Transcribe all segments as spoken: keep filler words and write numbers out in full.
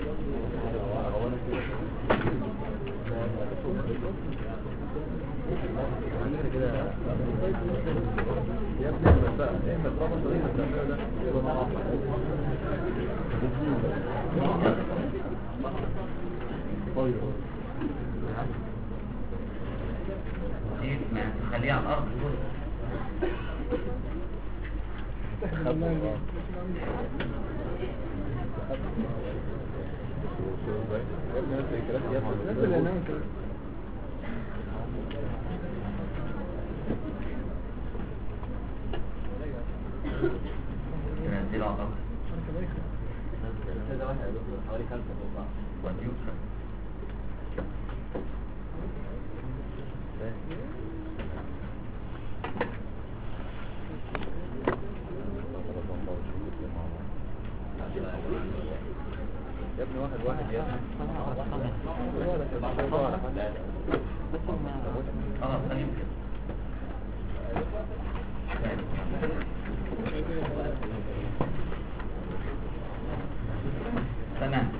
يا ابني احنا بقى احنا طالما الطريقه اللي بتعملها ده دي ما تخليها على الارض تنزله على الارض كده واحد يا دكتور حوالي خمسة فوق وديوكرا يا ابني واحد واحد يا ابني خلاص سليم كده تمام.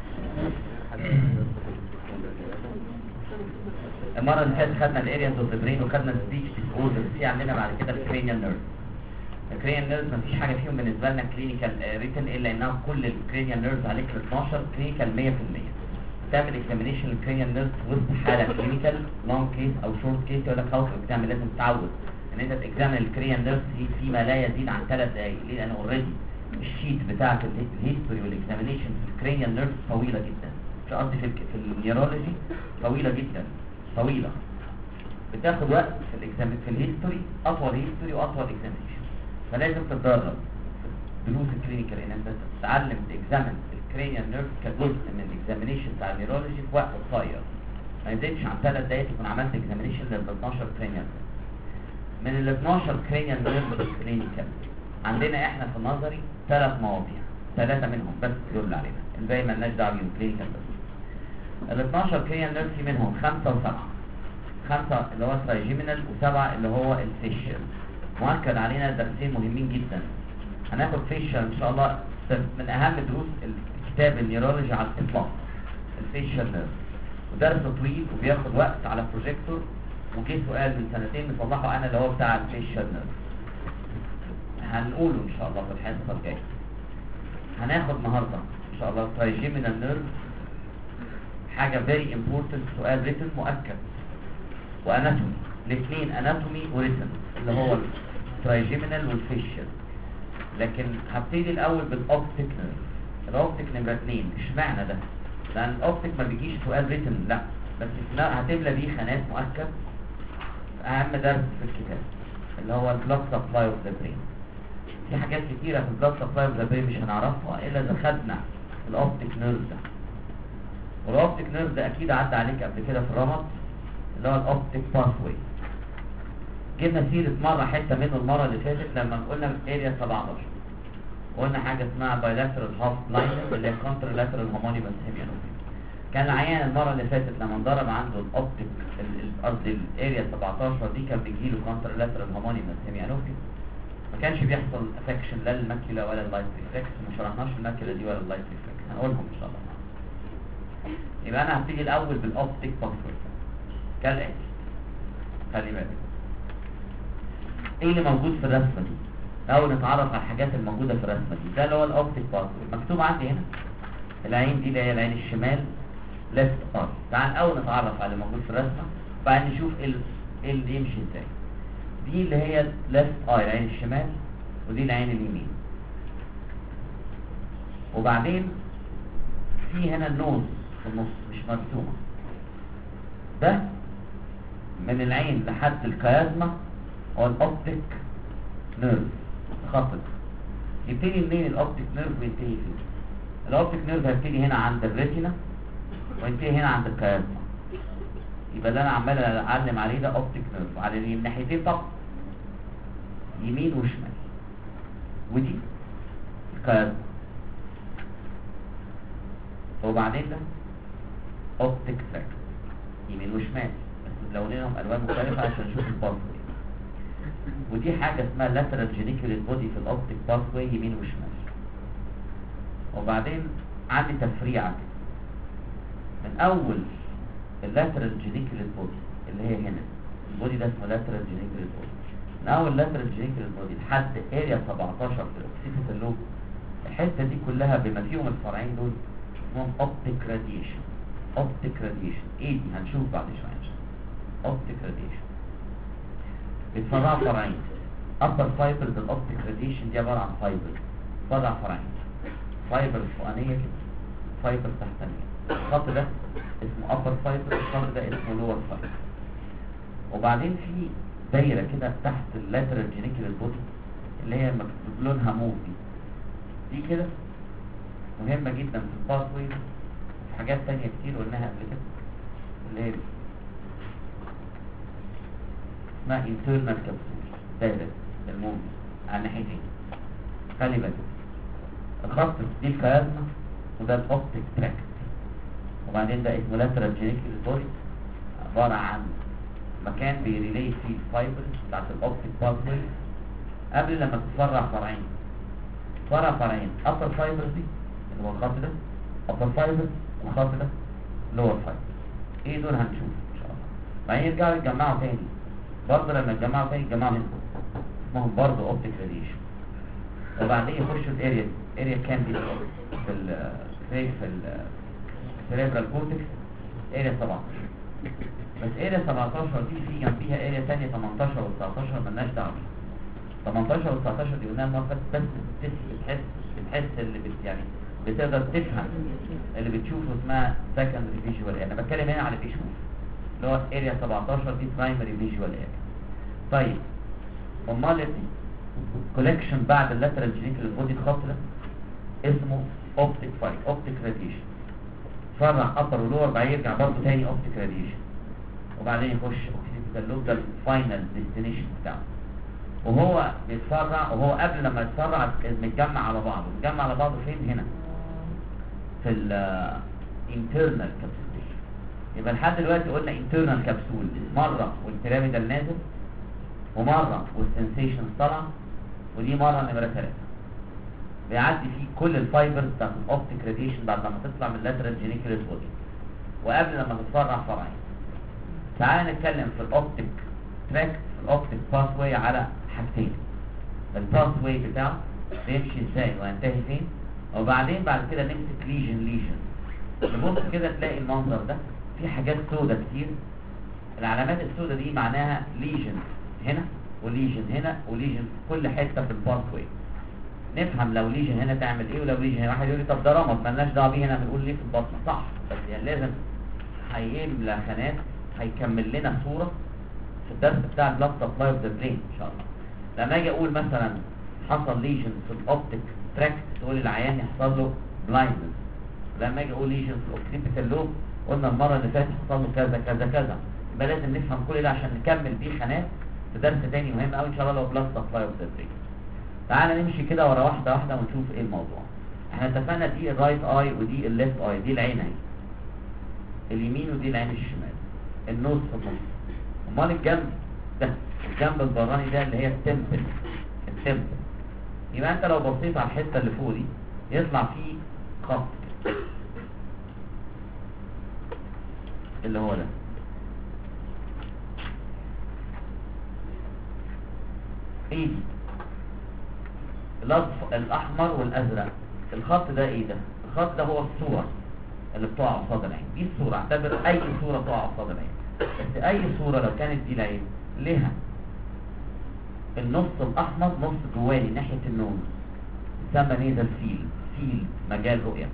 المرة اللي فاتت خدنا الارياز اوف ذا برين وخدنا السبيتش ديس اوردر، في عندنا بعد كده الكرينيال نيرف. الكرينيال نيرف مفيش حاجة فيهم بالنسبة لنا كلينيكال ريتن الا انها كل الكرينيال نيرف عليك ال اتناشر كلينيكال مية في المية. تعمل اكزامينيشن للكرينيال نيرف وسط حالة كلينيكال لونج كيس او شورت كيس يقول لك خلاص بتعمل لازم تتعود ان انت تكزامن الكرينيال نيرف فيما لا يزيد عن ثلاث دقايق. ليه؟ لان اوريدي الشيت بتاعت الهيستوري والاكزامينيشن في الكرينيال نيرف طويلة جدا، مش قصدي في في النيورولوجي طويلة جدا طويلة، بتاخد وقت في الاكزامين في الهيستوري اطول هيستوري واطول اكزامينيشن. فلازم تتدرب دروس الكلينيكال ان انت تتعلم تكزامن الكرينيال نيرف كجزء من الاكزامينيشن بتاع النيورولوجي في وقت قصير ما يزيدش عن ثلاث دقايق تكون عملت اكزامينيشن لل اتناشر كرينيال. من ال اتناشر كرينيال نيرف كلينيكال عندنا احنا في النظري ثلاث مواضيع، ثلاثة منهم بس يدل علينا، الباقي مالناش دعوه بيهم كلينيكال بس. ال اتناشر كرينيال نيرف في منهم خمسة وسبعة، خمسة اللي هو الترايجيمينال وسبعة اللي هو الفيشل. مؤكد علينا درسين مهمين جدا، هناخد فيشل ان شاء الله من اهم دروس الكتاب النيورولوجي على الاطلاق، الفيشل نيرف، ودرس طويل وبياخد وقت على بروجيكتور، وجه سؤال من سنتين نصلحه انا اللي هو بتاع الفيشل نيرف، هنقوله ان شاء الله في الحصه الجايه. هناخد النهارده ان شاء الله ترايجيمينال نيرف، حاجه فيري امبورتنت، سؤال ريتن مؤكد، واناتومي، الاثنين اناتومي وريتن اللي هو الترايجيمينال والفيشل. لكن هبتدي الاول بالاوبتيك نيرف. الاوبتيك نمره اثنين، اشمعنى ده؟ لان الاوبتيك ما بيجيش سؤال ريتن، لا بس هتملى بيه خانات مؤكد، اهم درس في الكتاب اللي هو البلاد سبلاي اوف ذا برين. في حاجات كتيره في البلاد سبلاي اوف ذا برين مش هنعرفها الا اذا خدنا الاوبتيك نيرف ده. والاوبتيك نيرف ده اكيد عدى عليك قبل كده في الرمد، اللي هو الاوبتيك باثوي. جبنا سيره مره حته منه المره اللي فاتت لما قلنا اريا سبعتاشر، قلنا حاجه اسمها بايلاترال هاف بلايندنج اللي هي كونترلاترال هومونيمس هيميانوفي. كان العيان المره اللي فاتت لما انضرب عنده الاوبتيك قصدي الاريا سبعتاشر دي كان بيجيله كونترلاترال هومونيمس هيميانوفي، ما كانش بيحصل افكشن لا للماكيولا ولا اللايت ريفلكس، ما شرحناش الماكيولا دي ولا اللايت ريفلكس، هنقولهم ان شاء الله. يبقى انا هبتدي الاول بالاوبتيك باثوي كالاتي. خلي بالك ايه اللي موجود في الرسمه دي، الاول نتعرف على الحاجات الموجوده في الرسمه دي. ده اللي هو الاوبتيك باثوي، مكتوب عندي هنا العين دي اللي هي العين الشمال ليفت ار. تعال الاول نتعرف على اللي موجود في الرسمه، بعدين نشوف ايه اللي يمشي ازاي. دي اللي هي ليفت اي العين الشمال، ودي العين اليمين. وبعدين في هنا النوز في النص مش مرسومه، ده من العين لحد الكيازما هو الاوبتيك نيرف خطط. يبتدي منين الاوبتيك نيرف وينتهي فين؟ الاوبتيك نيرف هيبتدي هنا عند الريتينا وينتهي هنا عند الكيازما. يبقى اللي انا عمال اعلم عليه ده اوبتيك نيرف على الناحيتين طبعا، يمين وشمال، ودي الكيازما. وبعدين ده اوبتيك تراك يمين وشمال، بس ملونينهم الوان مختلفه عشان نشوف الباثوي. ودي حاجه اسمها لاترال جينيكوليت بودي في الاوبتيك باثوي يمين وشمال. وبعدين عندي تفريعه كده من اول اللاترال جينيكولار بودي اللي هي هنا، البودي ده اسمه لاترال جينيكولار بودي، من اول لاترال جينيكولار بودي لحد اريا سبعتاشر في الاوكسيتال لوب. الحته دي كلها بما فيهم الفرعين دول اسمهم اوبتيك راديشن. اوبتيك راديشن ايه دي؟ هنشوف بعد شويه ان شاء الله. اوبتيك راديشن بيتفرعوا فرعين. upper fibers الاوبتيك راديشن دي عباره عن فايبر فرع فرعين، فايبر فوقانيه كده، فايبر تحتانيه. الخط ده اسمه upper fiber، الخط ده اسمه lower fiber. وبعدين في دايره كده تحت اللاترال جينيكولار بودي اللي هي مكتوب لونها موف دي دي كده مهمه جدا في الباث ويز وفي حاجات تانية كتير قلناها قبل كده، اللي هي دي اسمها internal capsule، دايره الموف على الناحيتين. خلي بالك الخط دي الكازما وده الاوبتيك تراكت، وبعدين ده اسمه لاترال جينيكولار بودي، عباره عن مكان بيريليت فيه الفايبرز بتاعت الاوبتيك باثوي قبل لما تتفرع فرعين. فرع فرعين upper fibers دي اللي هو الخط ده upper fibers، والخط ده lower fibers. ايه دول؟ هنشوف ان شاء الله. بعدين يرجعوا يتجمعوا تاني، برضه لما يتجمعوا تاني يتجمعوا هنا اسمهم برضه اوبتيك راديشن. وبعدين يخشوا الاريا دي، اريا كام دي في ال في السيريبرال كورتكس، اريا سبعتاشر. بس اريا سبعتاشر دي في جنبيها اريا ثانيه تمنتاشر وتسعتاشر مالناش دعوه بيها. تمنتاشر وتسعتاشر دي قلناها المره اللي فاتت، بس بتحس بتحس اللي بت يعني بتقدر تفهم اللي بتشوفه اسمها سكندري فيجوال. انا بتكلم هنا على بيشوف اللي هو اريا سبعتاشر دي برايمري فيجوال اريا. طيب امال ايه كولكشن بعد اللاترال جينيكولار بودي؟ الخط ده اسمه اوبتيك فايب، اوبتيك راديشن. فرع ابر ولور، بعدين يرجع برضه تاني اوبتيك راديشن، وبعدين يخش اوكسيتال لوب، ده الفاينل ديستنيشن بتاعه. وهو بيتفرع، وهو قبل لما يتفرع متجمع على بعضه. متجمع على بعضه فين؟ هنا في الانترنال كابسول. يبقى لحد دلوقتي قلنا انترنال كابسول مره والبيراميدال نازل، ومره والسنسيشن طالعه، ودي مره نمره ثلاثه. بيعدي فيه كل الفايبرز بتاعت الاوبتيك راديشن بعد لما تطلع من اللاترال جينيكولار بودي، وقبل لما تتفرع فرعين. تعال نتكلم في الاوبتيك تراك، الاوبتيك باث واي على حاجتين. الباث واي بتاعه بيمشي ازاي وينتهي فين، وبعدين بعد كده نمسك ليجن ليجن. نبص كده تلاقي المنظر ده في حاجات سودة كتير. العلامات السودة دي معناها ليجن هنا وليجن هنا وليجن في كل حته في الباث واي. نفهم لو ليجن هنا تعمل ايه ولو ليجن هنا. واحد يقول لي طب ده رمض مالناش دعوه بيه، هنا بنقول ليه في البطن. صح، بس يعني لازم هيملى خانات، هيكمل لنا صوره في الدرس بتاع البلاد سبلاي اوف ذا برين ان شاء الله. لما اجي اقول مثلا حصل ليجن في الاوبتيك تراكت تقول العيان يحصل له بلايندنس. لما اجي اقول ليجن في الاوكسيبيتال لوب قلنا المره اللي فاتت حصل له كذا كذا كذا. يبقى لازم نفهم كل ده عشان نكمل بيه خانات في درس تاني مهم قوي ان شاء الله لو بلاد سبلاي اوف ذا برين. تعالى نمشي كده ورا واحده واحده ونشوف ايه الموضوع. احنا اتفقنا دي الرايت اي ودي الليفت اي، دي العين اهي اليمين ودي العين الشمال، النص في النص. امال الجنب ده، الجنب البراني ده اللي هي التمبل، التمبل. يبقى انت لو بصيت على الحته اللي فوق دي يطلع فيه خط اللي هو ده. ايه دي؟ الاحمر والازرق. الخط ده ايه ده؟ الخط ده هو الصوره اللي بتقع قصاد العين. دي الصوره، اعتبر اي صوره تقع قصاد العين، بس اي صوره لو كانت دي العين لها النص الاحمر نص جواني ناحيه النوز يسمى نيزل فيل، فيل مجال رؤيه.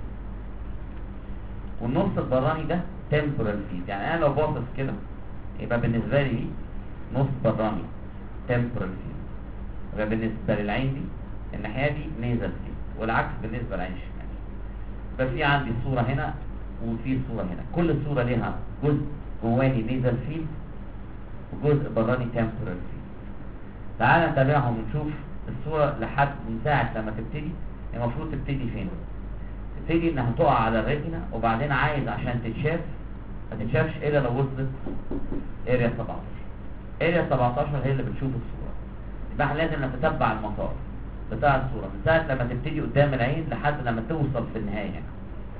والنص البراني ده تمبورال فيل. يعني انا لو باصص كده يبقى بالنسبه لي دي نص براني تمبورال فيل، يبقى بالنسبه للعين دي الناحيه دي نيزل فيل، والعكس بالنسبه للعين الشمال. ففي عندي صوره هنا وفي صوره هنا، كل صوره لها جزء جواني نيزل فيل وجزء براني تمبورال فيل. تعال نتابعهم ونشوف الصوره لحد من ساعه لما تبتدي. المفروض تبتدي فين؟ تبتدي انها تقع على الريتنا، وبعدين عايز عشان تتشاف ما تتشافش الا لو وصلت اريا سبعتاشر. اريا سبعتاشر هي اللي بتشوف الصوره. يبقى احنا لازم نتتبع المسار بتاع الصوره من ساعه لما تبتدي قدام العين لحد لما توصل في النهايه هنا.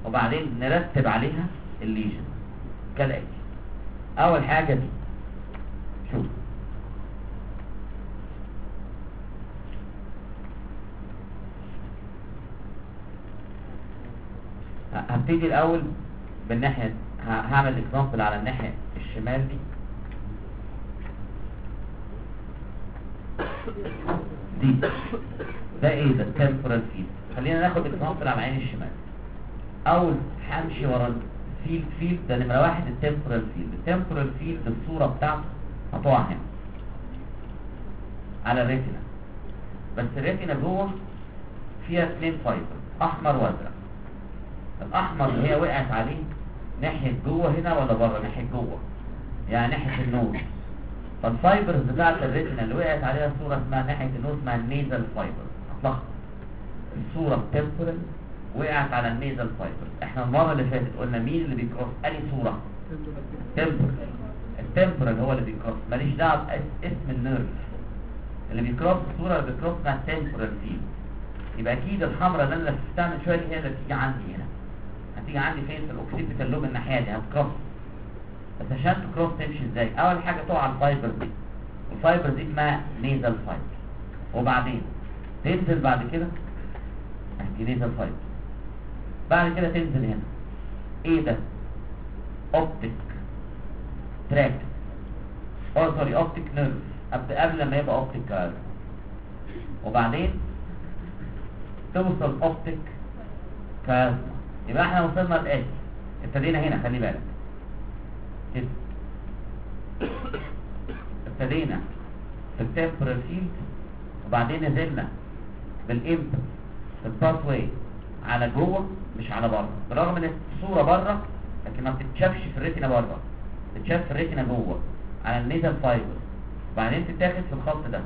وبعدين نرتب عليها الليجن كالاتي. اول حاجه دي، شوف هبتدي الاول بالناحيه، هعمل اكزامبل على الناحيه الشمال دي. دي ده ايه ده؟ temporal field. خلينا ناخد اكزامبل على العين الشمال. اول همشي ورا الفيلد فيلد ده نمره واحد التمبورال فيلد. التمبورال فيلد الصوره بتاعته هتقع هنا على الريتنا، بس الريتنا جوه فيها اثنين فايبر احمر وازرق. الاحمر اللي هي وقعت عليه ناحيه جوه هنا ولا بره؟ ناحيه جوه، يعني ناحيه النوز. فالفايبرز بتاعت الريتنا اللي وقعت عليها صوره اسمها ناحيه النوز اسمها النيزل فايبر. هتلخبط الصوره التمبورال وقعت على النيزل فايبر. احنا المره اللي فاتت قلنا مين اللي بيكروس انهي صوره؟ التمبورال. التمبورال هو اللي بيكروس، ماليش دعوه باسم النيرف. اللي بيكروس الصوره اللي بيكروس مع التمبورال فيلد. يبقى اكيد الحمراء اللي انا لفتها من شويه دي هي اللي بتيجي عندي هنا. هتيجي عندي فين؟ في الاوكسيبيتال لوب الناحيه دي هتكروس. بس عشان تكروس تمشي ازاي؟ اول حاجه تقع على الفايبر دي، الفايبر دي اسمها نيزل فايبر. وبعدين تنزل بعد كده دي نيزل فايبر. بعد كده تنزل هنا ايه ده؟ اوبتيك تراك او سوري اوبتيك نيرف قبل لما يبقى اوبتيك كارد. وبعدين توصل اوبتيك كارد. يبقى احنا وصلنا لآتي، ابتدينا هنا خلي بالك كده، ابتدينا في التمبورال فيلد وبعدين نزلنا بالامبلس في الباث واي على جوه مش على بره، برغم ان الصوره بره لكن ما بتتشافش في الريتنا بره، بتتشاف في الريتنا جوه على النيزل فايبر. وبعدين تتاخد في الخط ده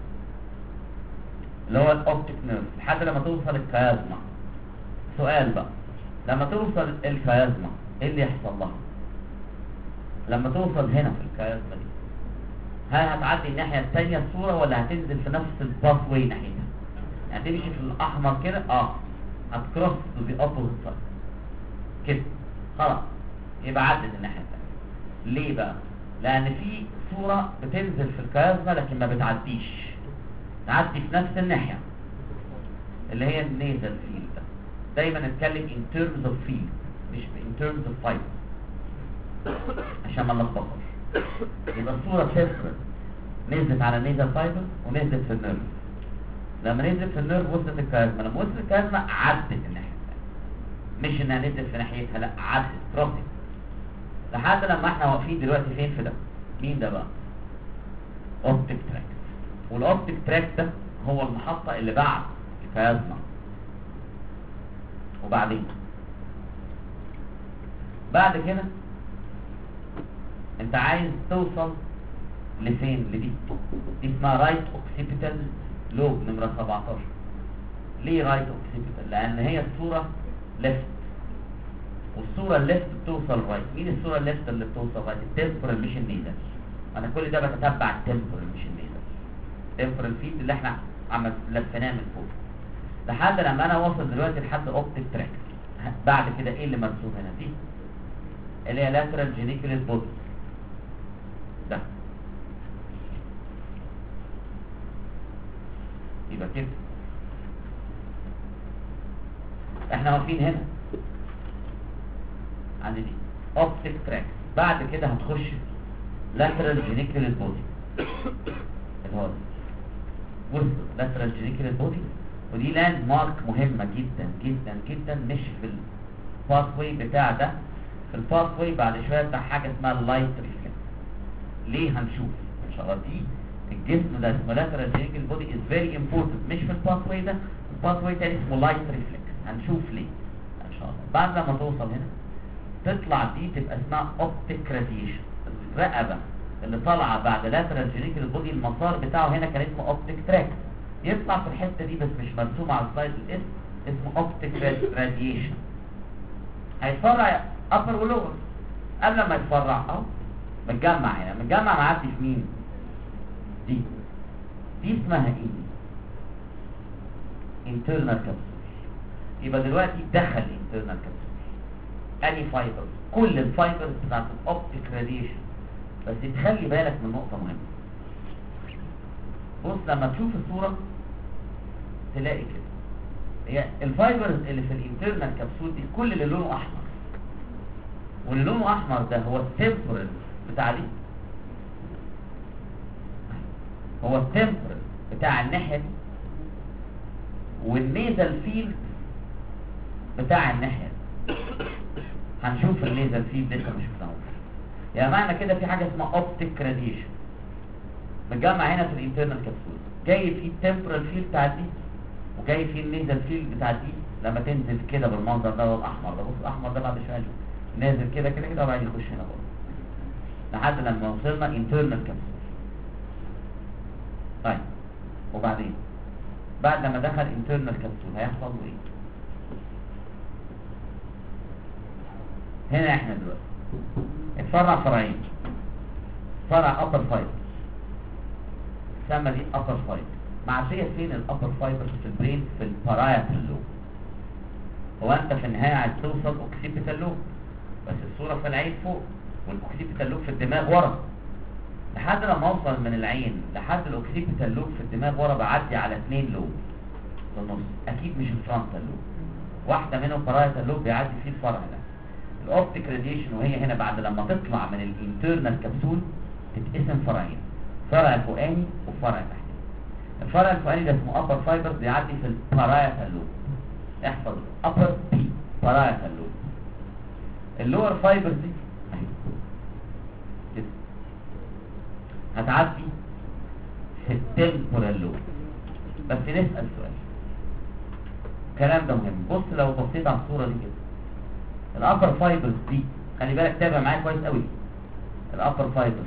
اللي هو الاوبتيك نيرف لحد لما توصل الكيازما. سؤال بقى، لما توصل الكيازما ايه اللي يحصل لها؟ لما توصل هنا في الكيازما دي هل هتعدي الناحيه الثانيه الصوره ولا هتنزل في نفس الباث واي ناحيتها؟ يعني تمشي في الاحمر كده اه هتكروس ذا اوبوزيت سايد كده خلاص، يبقى عدت الناحيه الثانيه. ليه بقى؟ لان في صوره بتنزل في الكيازما لكن ما بتعديش، تعدي في نفس الناحيه اللي هي النيزل فيلد. دايما نتكلم in terms of field مش in terms of fiber عشان ما نلخبطش. يبقى الصوره تفرق نزلت على النيزل فايبر ونزلت في النيرف. لما نزلت في النيرف وصلت الكيازما، لما وصلت الكيازما عدت الناحيه الثانيه، مش انها نزلت في ناحيتها، لا عدت كروسنج لحد لما احنا واقفين دلوقتي فين في ده؟ مين ده بقى؟ اوبتيك تراك. والاوبتيك تراك ده هو المحطه اللي بعد الكيازما. وبعدين بعد كده انت عايز توصل لفين؟ لدي دي اسمها رايت اوكسيبيتال لوب نمره سبعتاشر. ليه رايت اوكسيبيتال؟ لان هي الصوره ليفت والصوره الليفت بتوصل رايت. مين الصوره الليفت اللي بتوصل رايت؟ التمبورال مش النيزل. انا كل ده بتتبع التمبورال مش النيزل. التمبورال فيلد اللي احنا عمل لفيناه من فوق لحد لما انا واصل دلوقتي لحد اوبتيك تراك. بعد كده ايه اللي مرسوم هنا؟ دي اللي هي لاترال جينيكوليت بودي ده. يبقى كده احنا واقفين هنا عند دي اوبتيك تراك. بعد كده هتخش لاترال جينيكوليت بودي اللي هو وسط لاترال جينيكوليت بودي. ودي لاند مارك مهمة جدا جدا جدا مش في الباث واي بتاع ده. في الباث واي بعد شوية بتاع حاجة اسمها اللايت ريفلكس. ليه؟ هنشوف ان شاء الله. دي الجسم ده اسمه لاترال جينيكال بودي از فيري امبورتنت مش في الباث واي ده، الباث واي تاني اسمه لايت ريفلكس. هنشوف ليه ان شاء الله. بعد لما توصل هنا تطلع دي تبقى اسمها اوبتيك راديشن. الرقبة اللي طالعة بعد لاترال جينيكال بودي المسار بتاعه هنا كان اسمه اوبتيك تراك. يطلع في الحته دي بس مش مرسوم على السلايد الاسم اسمه اوبتيك راديشن. هيتفرع ابر ولور. قبل ما يتفرع اهو متجمع هنا، متجمع معدي في مين؟ دي دي اسمها ايه؟ internal capsule. يبقى دلوقتي دخل internal capsule. اني فايبر، كل الفايبرز بتاعت الاوبتيك راديشن. بس تخلي بالك من نقطه مهمه. بص لما تشوف الصوره تلاقي كده هي الفايبرز اللي في الانترنال كبسول دي كل اللي لونه احمر، واللي لونه احمر ده هو التمبرال بتاع دي، هو التمبرال بتاع الناحيه دي، والنيزل فيلد بتاع الناحيه دي. هنشوف النيزل فيلد لسه مش شفناهوش. يعني معنى كده في حاجه اسمها اوبتيك راديشن متجمع هنا في الانترنال كبسول، جاي فيه التمبرال فيلد بتاع دي وجاي فيه النيزل فيلد بتاع دي. لما تنزل كده بالمنظر ده الاحمر ده، بص الاحمر ده بعد شويه نازل كده كده كده وبعدين يخش هنا برضه لحد لما وصلنا انترنال كبسول. طيب وبعدين بعد لما دخل انترنال كبسول هيحصل له ايه؟ هنا احنا دلوقتي اتفرع فرعين، فرع upper fiber سمى دي upper fiber. معشية فين الابر فايبر في البرين؟ في البارايتال لوب. هو انت في النهايه عايز توصل اوكسيبيتال لوب، بس الصوره في العين فوق والاوكسيبيتال لوب في الدماغ ورا. لحد لما اوصل من العين لحد الاوكسيبيتال لوب في الدماغ ورا بعدي على اثنين لوب في النص، اكيد مش الفرونتال لوب. واحده منهم بارايتال لوب بيعدي فيه الفرع ده. الاوبتيك راديشن وهي هنا بعد لما تطلع من الانترنال كبسول تتقسم فرعين، فرع فوقاني وفرع تحتاني. الفرع الفوقاني ده اسمه upper fibers بيعدي في البارايتال لوب. احفظ upper P بارايتال لوب. اللور فايبرز دي اهي كده هتعدي في التمبورال لوب. بس نسأل سؤال، الكلام ده مهم. بص لو بصيت على الصورة دي كده، الابر فايبرز دي خلي بالك تابع معايا كويس قوي. الابر فايبرز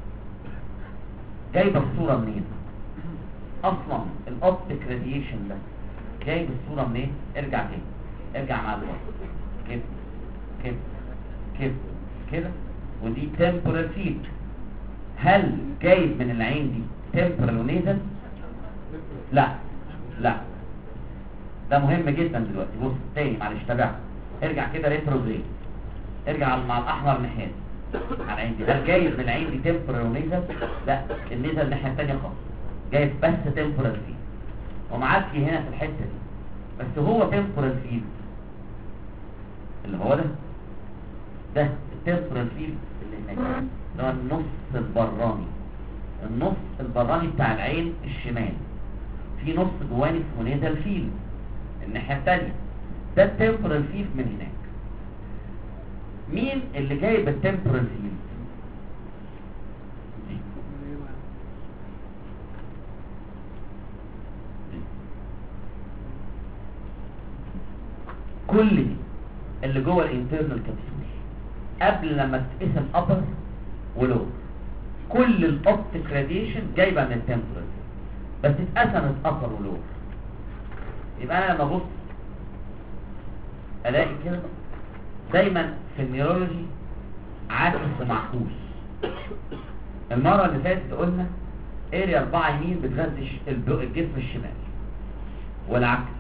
جايبه الصورة منين؟ اصلا الاوبتيك راديشن ده جايب الصوره منين؟ ارجع تاني، ارجع مع الوقت كده كده كده كده، ودي تمبورال فيلد. هل جايب من العين دي تمبورال ونيزل؟ لا لا، ده مهم جدا دلوقتي. بص تاني معلش تابعها، ارجع كده ريتروجريد، ارجع مع الاحمر الناحيه على العين دي. هل جايب من العين دي تمبورال ونيزل؟ لا، النيزل الناحيه الثانيه خالص، جايب بس تمبورال فيلد ومعدي هنا في الحته دي. بس هو تمبورال فيلد اللي هو ده ده التمبورال فيلد اللي هناك، اللي هو النص البراني، النص البراني بتاع العين الشمال. في نص جواني اسمه نيزل فيلد الناحيه الثانيه، ده التمبورال فيلد من هناك. مين اللي جايب التمبورال فيلد؟ كل دي اللي جوه الانترنال كبسول قبل لما تتقسم ابر ولور، كل الاوبتيك راديشن جايبه من التمبورال بس اتقسمت ابر ولور. يبقى انا لما ابص الاقي كده دايما في النيورولوجي عكس ومعكوس. المره اللي فاتت قلنا اريا أربعة يمين بتغذي الجسم الشمال والعكس،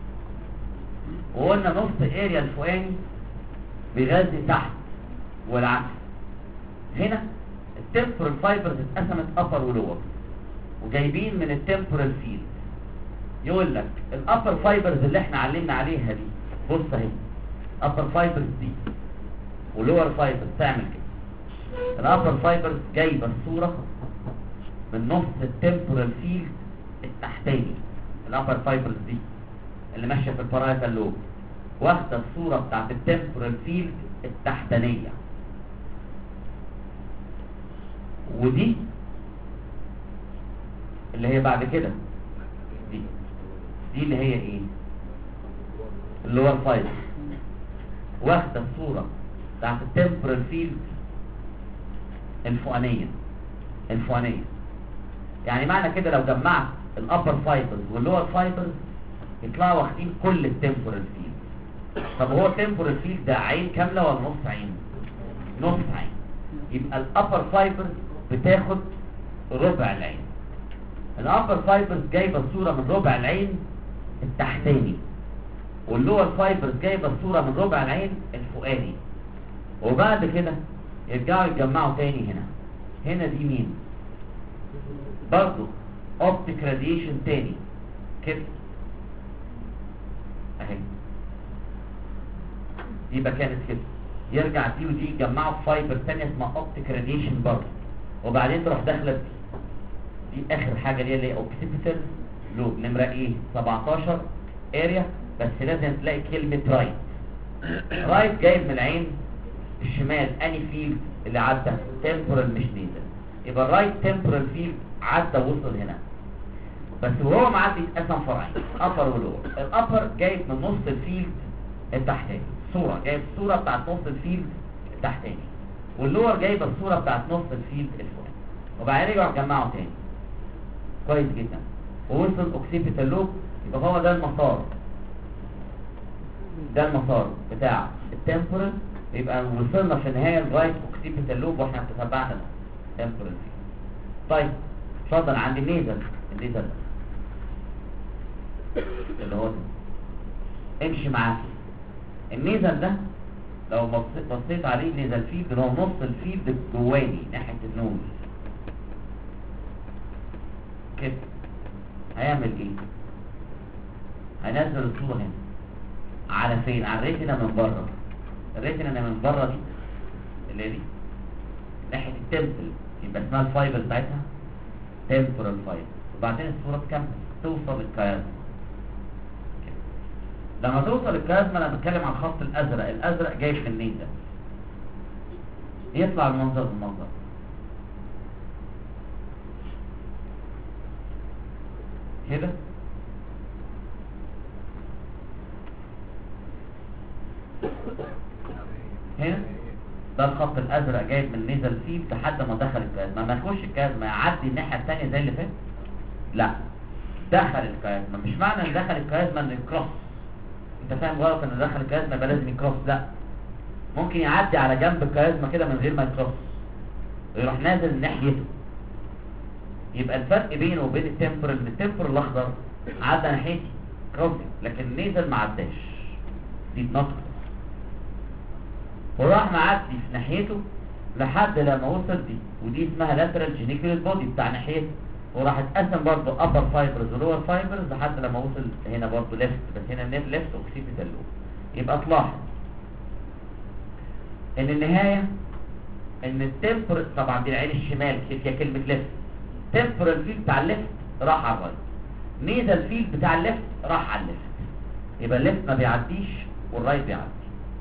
وقلنا نص اريا الفوقاني بيغذي تحت والعكس. هنا التمبورال فايبرز اتقسمت ابر ولور وجايبين من التمبورال فيلد. يقول لك الابر فايبرز اللي احنا علمنا عليها دي، بص اهي ابر فايبرز دي ولور فايبرز تعمل كده. الابر فايبرز جايبه الصوره من نص التمبورال فيلد التحتاني، الابر فايبرز دي اللي ماشيه في البارايتال لوب واخده الصوره بتاعت التمبورال فيلد التحتانيه. ودي اللي هي بعد كده دي دي اللي هي ايه؟ اللور فايبر واخده الصوره بتاعت التمبورال فيلد الفوقانيه الفوقانيه. يعني معنى كده لو جمعت الابر فايبرز واللور فايبرز يطلعوا واخدين كل التمبورال فيلد. طب هو التمبورال فيلد ده عين كامله ولا نص عين؟ نص عين. يبقى الابر فايبرز بتاخد ربع العين. الابر فايبرز جايبه الصوره من ربع العين التحتاني، واللور فايبرز جايبه الصوره من ربع العين الفوقاني. وبعد كده يرجعوا يتجمعوا تاني هنا. هنا دي مين؟ برضو اوبتيك راديشن تاني كده اهي، يبقى كانت كده. يرجع دي ودي يجمعوا في فايبر تانية اسمها اوبتيك راديشن برضو، وبعدين تروح داخله دي. دي اخر حاجه اللي هي اللي اوكسيبيتال لوب نمره ايه سبعتاشر اريا. بس لازم تلاقي كلمه رايت. رايت جايب من العين الشمال اني فيلد اللي عدى تمبورال مش نيزل، يبقى الرايت تمبورال فيلد عدى وصل هنا. بس وهو معدي اتقسم فرعين ابر ولور. الابر جايب من نص الفيلد التحتاني صوره، جايب الصوره بتاعت نص الفيلد التحتاني، واللور جايب الصوره بتاعت نص الفيلد الفوقاني. وبعدين رجعوا جمعوا تاني كويس جدا ووصل اوكسيبيتال لوب. يبقى هو ده المسار، ده المسار بتاع التمبورال. يبقى وصلنا في النهايه لغايه اوكسيبيتال لوب واحنا تتبعنا التمبورال فيه. طيب اتفضل عند النيزل. النيزل اللي هو ده امشي معاه. النيزل ده لو بصيت بصيت عليه نيزل فيلد اللي هو نص الفيلد جواني ناحيه النوز كده. هيعمل ايه؟ هنزل الصوره هنا على فين؟ على الريتنا من بره. الريتنا من بره دي اللي دي ناحيه التمبل، يبقى اسمها الفايبر بتاعتها تمبورال فايبر. وبعدين الصوره تكمل توصل للكيازما. لما توصل للكيازما انا بتكلم عن الخط الازرق. الازرق جاي في النيزل، يطلع المنظر بالمنظر كده. هنا ده الخط الازرق جايب من نيزل فيل لحد ما دخل الكيازما. ما يخش الكيازما يعدي الناحيه الثانيه زي اللي فات، لا دخل الكيازما. مش معنى ان دخل الكيازما انه يكروس. انت فاهم غلط ان دخل الكيازما يبقى لازم يكروس، لا ممكن يعدي على جنب الكيازما كده من غير ما يكروس ويروح نازل ناحيته. يبقى الفرق بينه وبين التمبورال ان التمبورال الاخضر عدى ناحيتي كروسنج، لكن النيزل ما عداش. دي نقطه. وراح معدي في ناحيته لحد لما وصل دي، ودي اسمها لاترال جينيكولار بودي بتاع ناحيته. وراح اتقسم برضه ابر فايبرز ولور فايبرز لحد لما وصل هنا برضه ليفت، بس هنا النيف ليفت اوكسيبيتال لوب. يبقى تلاحظ ان النهايه ان التمبر طبعا دي العين الشمال هي كلمه ليفت. تمبرال فيلد بتاع الليفت راح على الرايت، نيزل فيلد بتاع الليفت راح على الليفت. يبقى الليفت ما بيعديش والرايت بيعدي.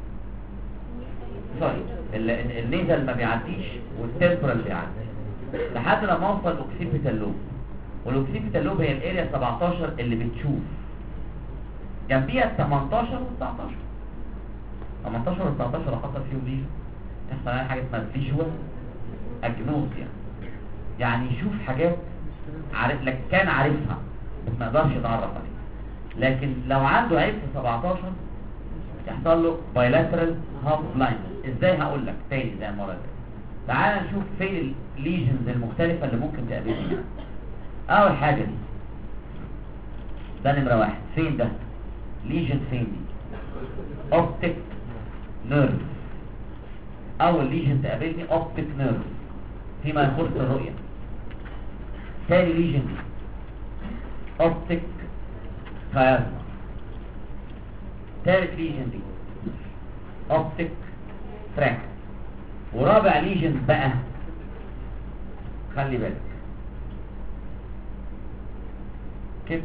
سوري النيزل ما بيعديش والتمبرال بيعدي لحد لما اوصل الاوكسيبيتال لوب. والاوكسيبيتال لوب هي الاريا سبعتاشر اللي بتشوف جنبيها ال تمنتاشر وال تسعتاشر. تمنتاشر وال تسعتاشر لو حصل فيهم ليجن يحصل عليها حاجه اسمها فيجوال اجنوسيا، يعني يشوف حاجات عارف لك كان عارفها بس ما يقدرش يتعرف عليها. لكن لو عنده عيب في سبعتاشر يحصل له بايلاترال هاف بلايند. ازاي؟ هقول لك تاني زي المره دي. تعال نشوف فين الليجنز المختلفه اللي ممكن تقابلنا. اول حاجه دي ده نمره واحد. فين ده ليجن؟ فين دي؟ اوبتيك نيرف. اول ليجن تقابلني اوبتيك نيرف فيما يخص الرؤيه. ثاني ليجن دي اوبتيك كيازما. ثالث ليجن دي اوبتيك تراك. ورابع ليجن بقى خلي بالك كده.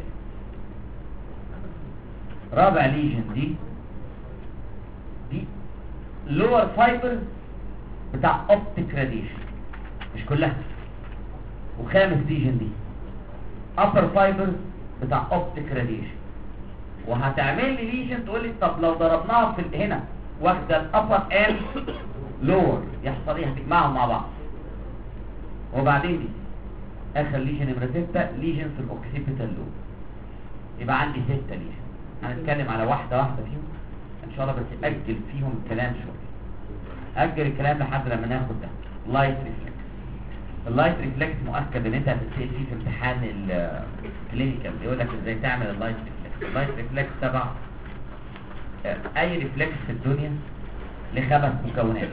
رابع ليجن دي دي لور فايبر بتاع اوبتيك راديشن مش كلها. وخامس ليجن دي ابر فايبر بتاع اوبتيك راديشن. وهتعمل لي ليجن تقول لي طب لو ضربناها في هنا واخده الابر اند لور يحصل ايه؟ هتجمعهم مع بعض. وبعدين دي اخر ليجن نمره ستة ليجن في الاوكسيبيتال لوب. يبقى عندي ستة ليجن. هنتكلم على واحده واحده فيهم ان شاء الله، بس اجل فيهم الكلام شويه. اجل الكلام لحد لما ناخد ده لايت ريفلكس. اللايت ريفلكس مؤكد ان انت هتتسال فيه في امتحان الكلينيكال يقول لك ازاي تعمل اللايت ريفلكس. اللايت ريفلكس تبع اي ريفلكس في الدنيا لخمس مكونات.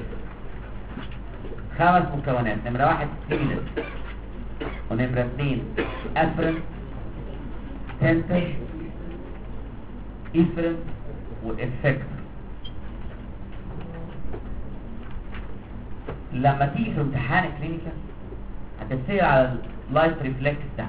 خمس مكونات. نمرة واحد ستيمولس، ونمرة اثنين افرنت، سنتر، افرنت، وافكتور. لما تيجي في امتحان كلينيكال هتسير على اللايت ريفلكس ده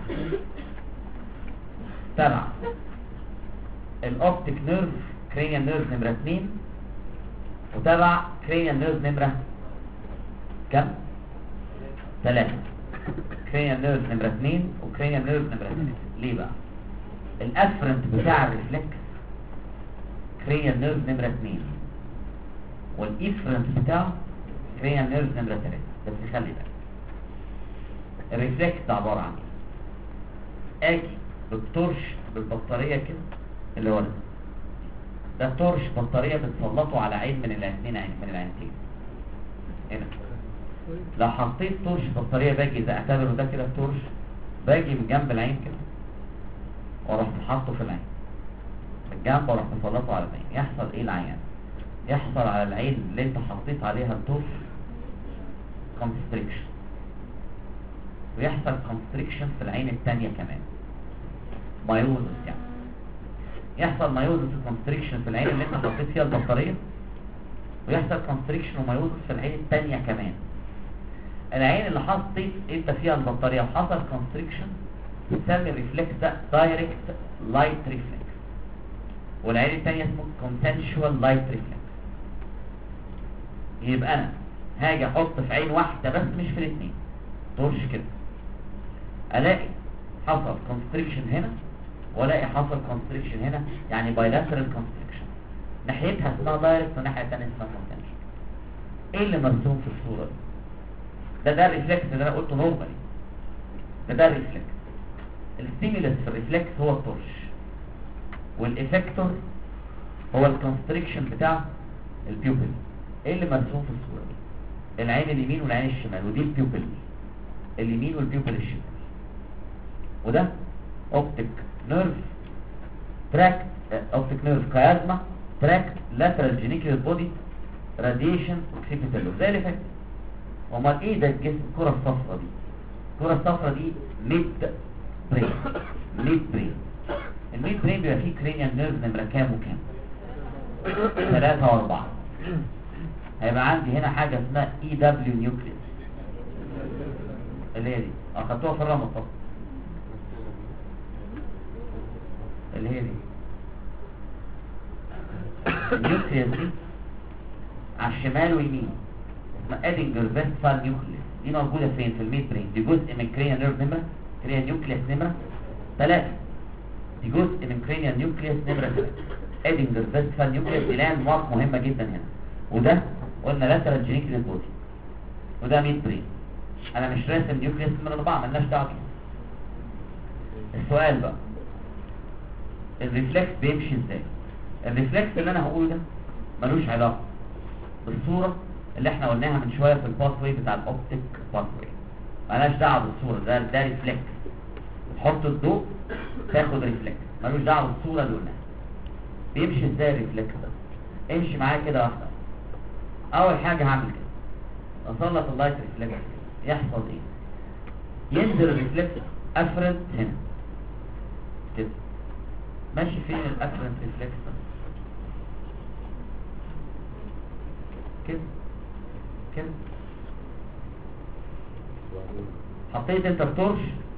تبع الاوبتيك نيرف كرينيال نيرف نمرة اثنين، وتبع كرينيال نيرف نمرة كم؟ ثلاثة. كرينيال نيرف نمرة اثنين وكرينيال نيرف نمرة ثلاثة. ليه بقى؟ الافرنت بتاع الريفلكس كرينيال نيرف نمرة اثنين، والافرنت بتاعه كرينيال نيرف نمرة ثلاثة. بس خلي بالك الريفلكس ده عبارة عن ايه؟ اجي بالتورش بالبطارية كده اللي هو ده ده تورش بطارية بتسلطه على عين من العينين، عين من العينتين هنا. لو حطيت تورش بطارية باجي اذا اعتبره ده كده تورش، باجي من جنب العين كده واروح حاطه في العين من الجنب واروح مسلطه على العين. يحصل ايه العيان؟ يحصل على العين اللي انت حطيت عليها التورش كونستريكشن، ويحصل كونستريكشن في العين الثانية كمان، مايوزس. يعني يحصل مايوزس وكونستريكشن في العين اللي انت حطيت فيها البطارية، ويحصل كونستريكشن ومايوزس في العين الثانية كمان. العين اللي حطيت انت فيها البطارية وحصل كونستريكشن بتسمي الريفلكس ده دايركت لايت ريفلكس، والعين الثانية اسمه كونسنشوال لايت ريفلكس. يبقى انا هاجي احط في عين واحدة بس مش في الاثنين تورش كده، الاقي حصل كونستريكشن هنا والاقي حصل كونستريكشن هنا، يعني بايلاترال كونستريكشن، ناحيتها اسمها دايركت وناحية الثانية اسمها كونسنشوال. ايه اللي مرسوم في الصورة دي؟ ده ده الريفلكس اللي انا قلته نورمالي، ده ده الريفلكس. الستيمولس في الريفلكس هو التورش، والإفكتور هو الكونستريكشن بتاع البيوبل. ايه اللي مرسوم في الصورة دي؟ العين اليمين والعين الشمال، ودي البيوبل اليمين والبيوبل الشمال. وده اوبتيك نيرف تراكت، اوبتيك نيرف كيازما تراكت لاترال جينيكال بودي راديشن اوكسيبيتالو زي اللي فات. امال ايه ده الجسم؟ الكرة الصفراء دي، الكرة الصفراء دي ميد برين. ميد برين الميد برين بيبقى فيه كرينيال نيرف نمرة كام وكام؟ ثلاثة واربعة. هيبقى عندي هنا حاجة اسمها اي دبليو نيوكليس اللي هي دي اخدتوها في الرمض طبعا، اللي هي دي النيوكليس دي على الشمال ويمين اسمها ادنجر فيستفال نيوكليس. دي موجودة فين؟ في الميد برين. دي جزء من كرينيال نيرف نمرة كرينيال نيوكليس نمرة ثلاثة. دي جزء من كرينيال نيوكليس نمرة ثلاثة. ادنجر فيستفال نيوكليس دي لاند مارك مهمة جدا هنا. وده قلنا لاترال جينيكال بودي، وده ميد برين. انا مش راسم نيوكليس نمرة أربعة، مالناش دعوة بيه. السؤال بقى الريفلكس بيمشي ازاي؟ الريفلكس اللي انا هقوله ده ملوش علاقة بالصورة اللي احنا قلناها من شوية في الباث واي بتاع الاوبتيك باث واي. مالناش دعوة بالصورة، ده ده ريفلكس. تحط الضوء تاخد ريفلكس، ملوش دعوة بالصورة اللي قلناها. بيمشي ازاي الريفلكس ده؟ امشي معايا كده واحدة. اول حاجة هعمل كده، اسلط اللايت ريفلكس. يحصل ايه؟ ينزل الريفلكس افرنت هنا كده. ماشي فين الافرنت ريفلكس ده؟ كده كده. حطيت انت التورش،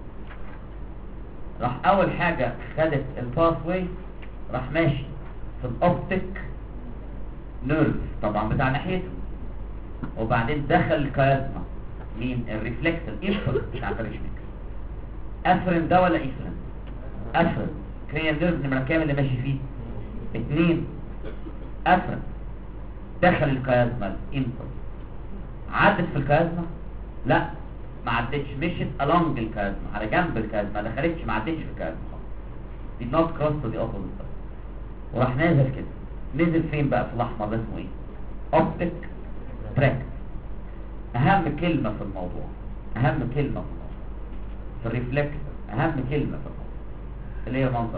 راح اول حاجة خدت الباث واي، راح ماشي في الاوبتيك نيرف طبعا بتاع ناحيته، وبعدين دخل الكيازما مين؟ الريفلكس الانفرنت بتاع الريفلكس. افرن ده ولا افرن؟ افرن. كرينيال نيرف نمرة كام اللي ماشي فيه؟ اتنين. افرن دخل الكيازما الانفرنت. عدت في الكيازما؟ لا ما عدتش، مشيت along الكيازما على جنب الكيازما، ما دخلتش، ما عدتش في الكيازما خالص. دي نوت كروس دي اوبوزيت. وراح نازل كده. نزل فين بقى في الاحمر ده؟ اسمه ايه؟ اوبتيك تراكت. اهم كلمة في الموضوع، اهم كلمة في الموضوع في الريفلكس، اهم كلمة في الموضوع اللي هي المنظر.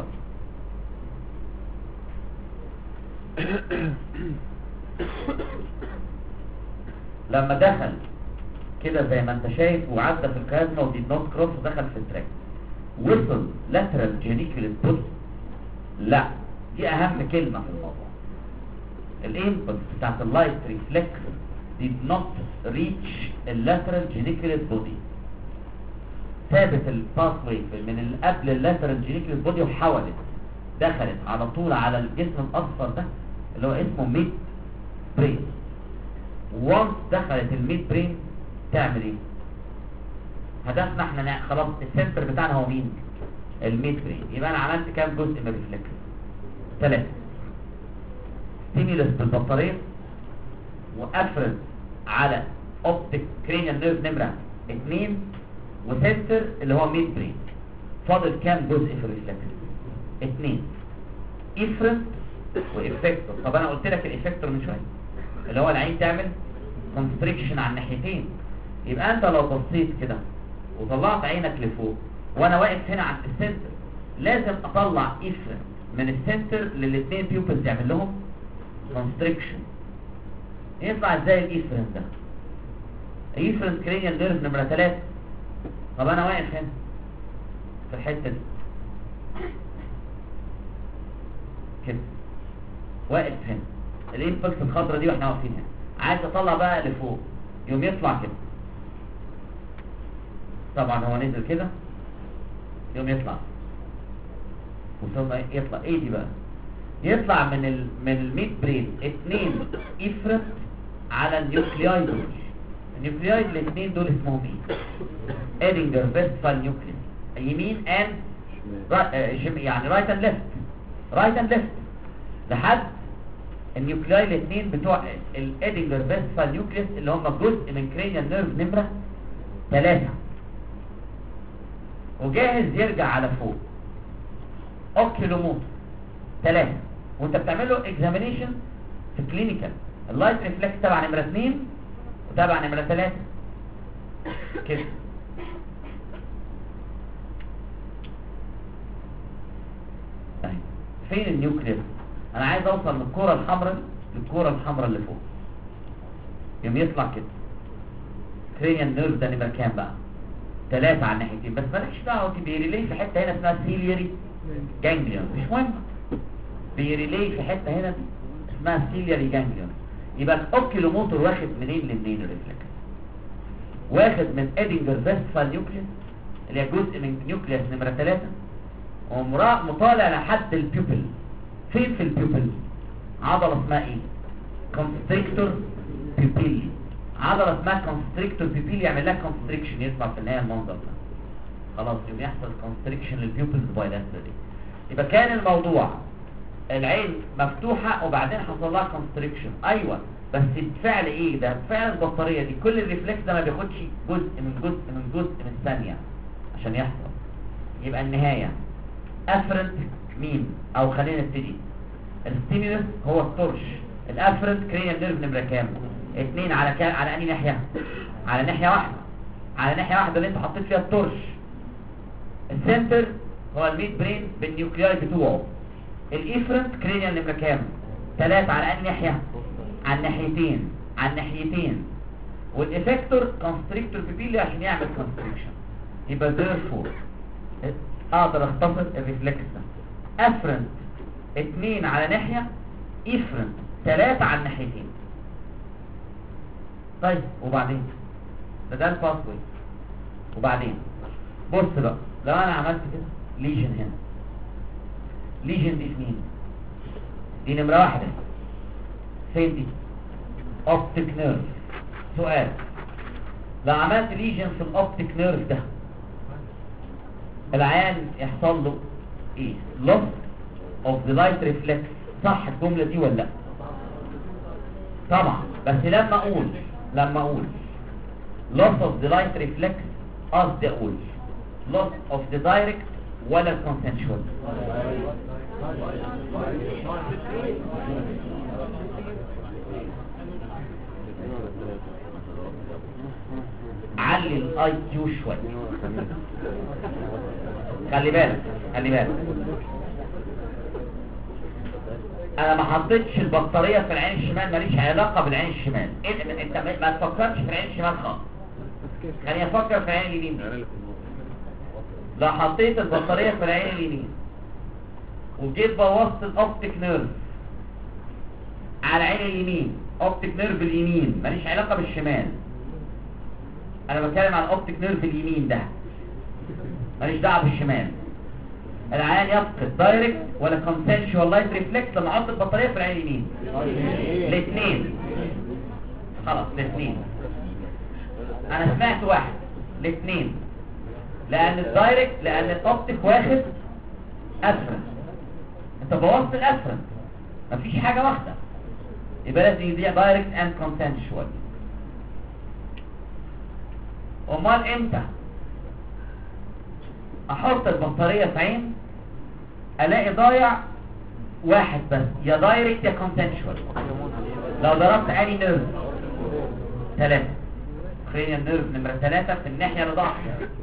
لما دخل كده زي ما انت شايف وعدى في الكازما ودي نوت كروس ودخل في التراك وصل لاترال جينيكوليت بودي؟ لا، دي اهم كلمة في الموضوع. الانبوت بتاعت اللايت ريفلكس did not reach اللاترال جينيكوليت بودي، ثابت الباثوي من اللي قبل اللاترال جينيكوليت بودي وحولت دخلت على طول على الجسم الاصفر ده اللي هو اسمه ميد برين. وانس دخلت الميد برين تعمل ايه؟ هدفنا احنا نا- خلاص السنتر بتاعنا هو مين؟ الميد برين. يبقى انا عملت كام جزء من الريفلكس؟ ثلاثة. ستيمولس بالبطارية، وافرد على اوبتيك كرينيال نيرف نمرة اتنين، وسنتر اللي هو ميد برين. فاضل كام جزء في الريفلكس؟ اتنين، افرد وافكتور. طب انا قلت لك الافكتور من شويه اللي هو العين تعمل كونستريكشن على الناحيتين. يبقى انت لو بصيت كده وطلعت عينك لفوق وانا واقف هنا عند السنتر، لازم اطلع افرد من السنتر للاثنين بيوبلز يعمل لهم كونستريكشن. يطلع ازاي الافرد ده؟ افرد كرينيال نيرف نمره ثلاثة. طب انا واقف هنا في الحته دي كده، واقف هنا الانبكس الخضراء دي واحنا واقفين هنا، عايز اطلع بقى لفوق، يوم يطلع كده. طبعا هو نزل كده يوم يطلع وثم يطلع ايه دي بقى؟ يطلع من ال من الميد برين اتنين افرت على النيوكلياي دول. النيوكلياي الاثنين دول اسمهم ايه؟ ادينجر فيستفال نيوكليس، يمين اند يعني رايت اند ليفت، رايت اند ليفت لحد النيوكلياي الاثنين بتوع الادينجر فيستفال نيوكليس اللي هم جزء من كرينيال نيرف نمره ثلاثة، وجاهز يرجع على فوق. اوكيلوموتر ثلاثة، وانت بتعمل له اكزامينيشن في كلينيكال. اللايت ريفلكس تبع نمره اثنين وتبع نمره ثلاثة كده. طيب فين النيوكليس؟ انا عايز اوصل من الكوره الحمراء للكوره الحمراء اللي فوق، يوم يطلع كده. كرينيال نيرف ده نمره كام بقى؟ ثلاثة على الناحيتين، بس مالكش دعوه بيريلي في حته هنا اسمها سيلياري جانجليون، مش مهم. بيريلي في حته هنا اسمها سيلياري جانجليون. يبقى الاوكيلوموتور واخد منين لمنين الريفلكس؟ واخد من ادينجر فيستفال نيوكليس اللي هي جزء من نيوكليس نمره ثلاثة، ومطالع لحد البيوبل. فين في البيوبل؟ عضله اسمها ايه؟ كونستريكتور بيبيلي. عضله اسمها كونستريكتور بيبيلي يعمل لها كونستريكشن، يطلع في النهايه المنظر ده. خلاص يوم يحصل كونستريكشن للبيوبلز بايلاترالي. يبقى كان الموضوع العين مفتوحه وبعدين حصل لها كونستريكشن، ايوه، بس بفعل ايه ده؟ بفعل البطاريه دي. كل الريفلكس ده ما بياخدش جزء من جزء من جزء من ثانيه عشان يحصل. يبقى النهايه افرنت مين؟ او خلينا نبتدي. الستيمولس هو التورش. الافرنت كرينيال نيرف نمره كام؟ اتنين على كام؟ على انهي ناحيه؟ على ناحيه واحده، على ناحيه واحده اللي انت حطيت فيها التورش. السنتر هو الميد برين بالنيوكلياي بتوعه. الافرنت كرينيال نمره كام؟ ثلاثة على انهي ناحيه؟ على الناحيتين، على الناحيتين. والافكتور كونستريكتور بيبيلي عشان يعمل كونستريكشن. يبقى therefore اقدر اختصر الريفلكس ده افرنت اتنين على ناحيه، افرنت ثلاثة على الناحيتين. طيب وبعدين ده ده الباثوي. وبعدين بص بقى، لو انا عملت كده ليجن هنا، ليجن دي مين؟ دي نمره واحده. فين دي؟ اوبتيك نيرف. سؤال، لو عملت ليجن في الاوبتيك نيرف ده العيان يحصل له ايه؟ loss of the light reflex. صح الجمله دي ولا لا؟ طبعا، بس لما اقول لما اقول loss of the light reflex قصدي اقول loss of the direct ولا consensual؟ علي الاي كيو شويه، خلي بالك خلي بالك انا ما حطيتش البطاريه في العين الشمال، ماليش علاقه بالعين الشمال. إيه انت ما تفكرش في العين الشمال خالص، يعني افكر في العين اليمين. لو حطيت البطاريه في العين اليمين وجيت بوظت الاوبتيك نيرف على عين اليمين، اوبتيك نيرف اليمين ماليش علاقه بالشمال، انا بتكلم عن الاوبتيك نيرف اليمين ده، ماليش دعوه بالشمال. العيان يفقد دايركت ولا كونسنشوال لايت ريفلكس لما احط البطاريه في العين اليمين؟ الاثنين. خلاص الاثنين. انا سمعت واحد، الاثنين، لان الدايركت لان الاوبتيك واخد افرنت، انت بوظت الافرنت، مفيش حاجه واحده، يبقى لازم يضيع دايركت اند كونسنشوال. امال امتى احط البطاريه في عين الاقي ضايع واحد بس، يا دايركت يا كونسنشوال؟ لو ضربت اني نيرف ثلاثة، كرينيال نيرف نمرة ثلاثة في الناحية اللي ضاع،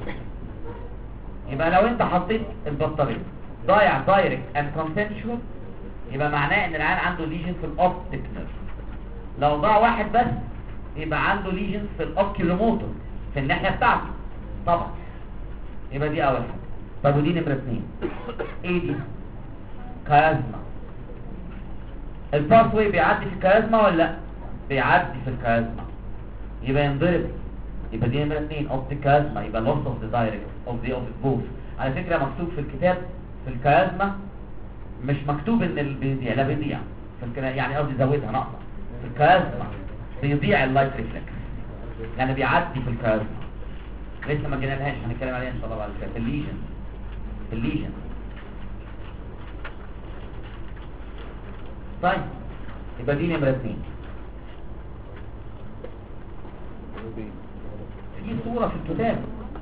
يبقى لو انت حطيت البطارية ضايع دايركت اند كونسنشوال يبقى معناه ان العيان عنده ليجن في الاوبتيك نيرف. لو ضاع واحد بس يبقى عنده ليجن في الاوكيولوموتور في الناحية بتاعته طبعا، يبقى دي اول حاجة. طب ودي نمرة اثنين، ايه دي؟ كارازما. الباث واي بيعدي في الكارازما ولا لا؟ بيعدي في الكارازما، يبقى ينضرب، يبقى دي نمرة اثنين اوبتيك كارازما، يبقى loss of the direct of the of the both. على فكرة مكتوب في الكتاب في الكارازما مش مكتوب ان اللي بيضيع، لا بيضيع في الكرا... يعني قصدي زودها نقطة، في الكارازما بيضيع اللايت ريفلكس، يعني بيعدي في الكارازما، لسه ما جينالهاش هنتكلم عليها ان شاء الله بعد كده في الليجن. في الليجن طيب يبقى دي نمرة اثنين. في صورة في الكتاب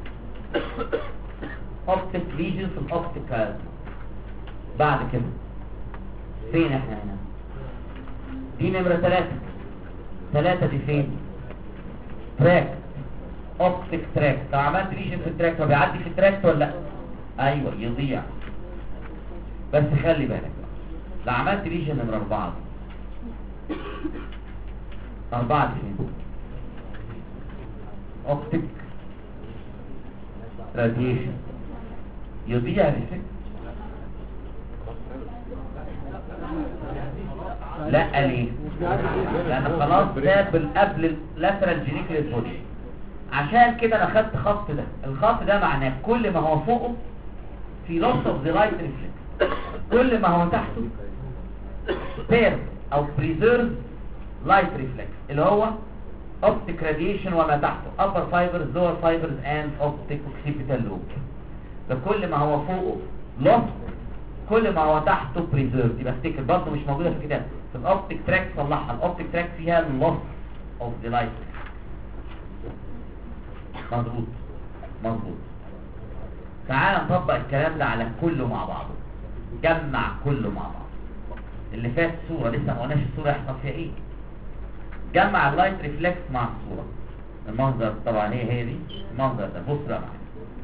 اوبتيك ليجن في الاوبتيك كارازما. بعد كده فين احنا هنا؟ دي نمرة ثلاثة. ثلاثة دي فين؟ تراك، اوبتيك تراك. لو عملت ليجن في التراك فبيعدي في التراك ولا لا؟ ايوه يضيع، بس خلي بالك لو عملت ليجن نمرة اربعة دي، اربعة دي فين؟ اوبتيك راديشن، يضيع الافكت؟ لا ليه؟ لان خلاص ساب قبل اللاترال جينيكليس بودي. عشان كده انا خدت خط ده، الخط ده معناه كل ما هو فوقه في loss of the light reflex، كل ما هو تحته spare او preserve light reflex اللي هو optic radiation وما تحته upper fibers lower fibers and optic occipital lobe. فكل ما هو فوقه loss كل ما هو تحته preserved. يبقى افتكر برضه مش موجوده في الكتاب، في الاوبتيك تراك صلحها، الاوبتيك تراك فيها loss of the light. مظبوط مظبوط. تعال نطبق الكلام ده على كله مع بعضه، جمع كله مع بعض. اللي فات صورة لسه ما قلناش الصورة يحصل فيها ايه. جمع اللايت ريفلكس مع الصورة. المنظر طبعا هي هي دي المنظر ده. بص بقى معايا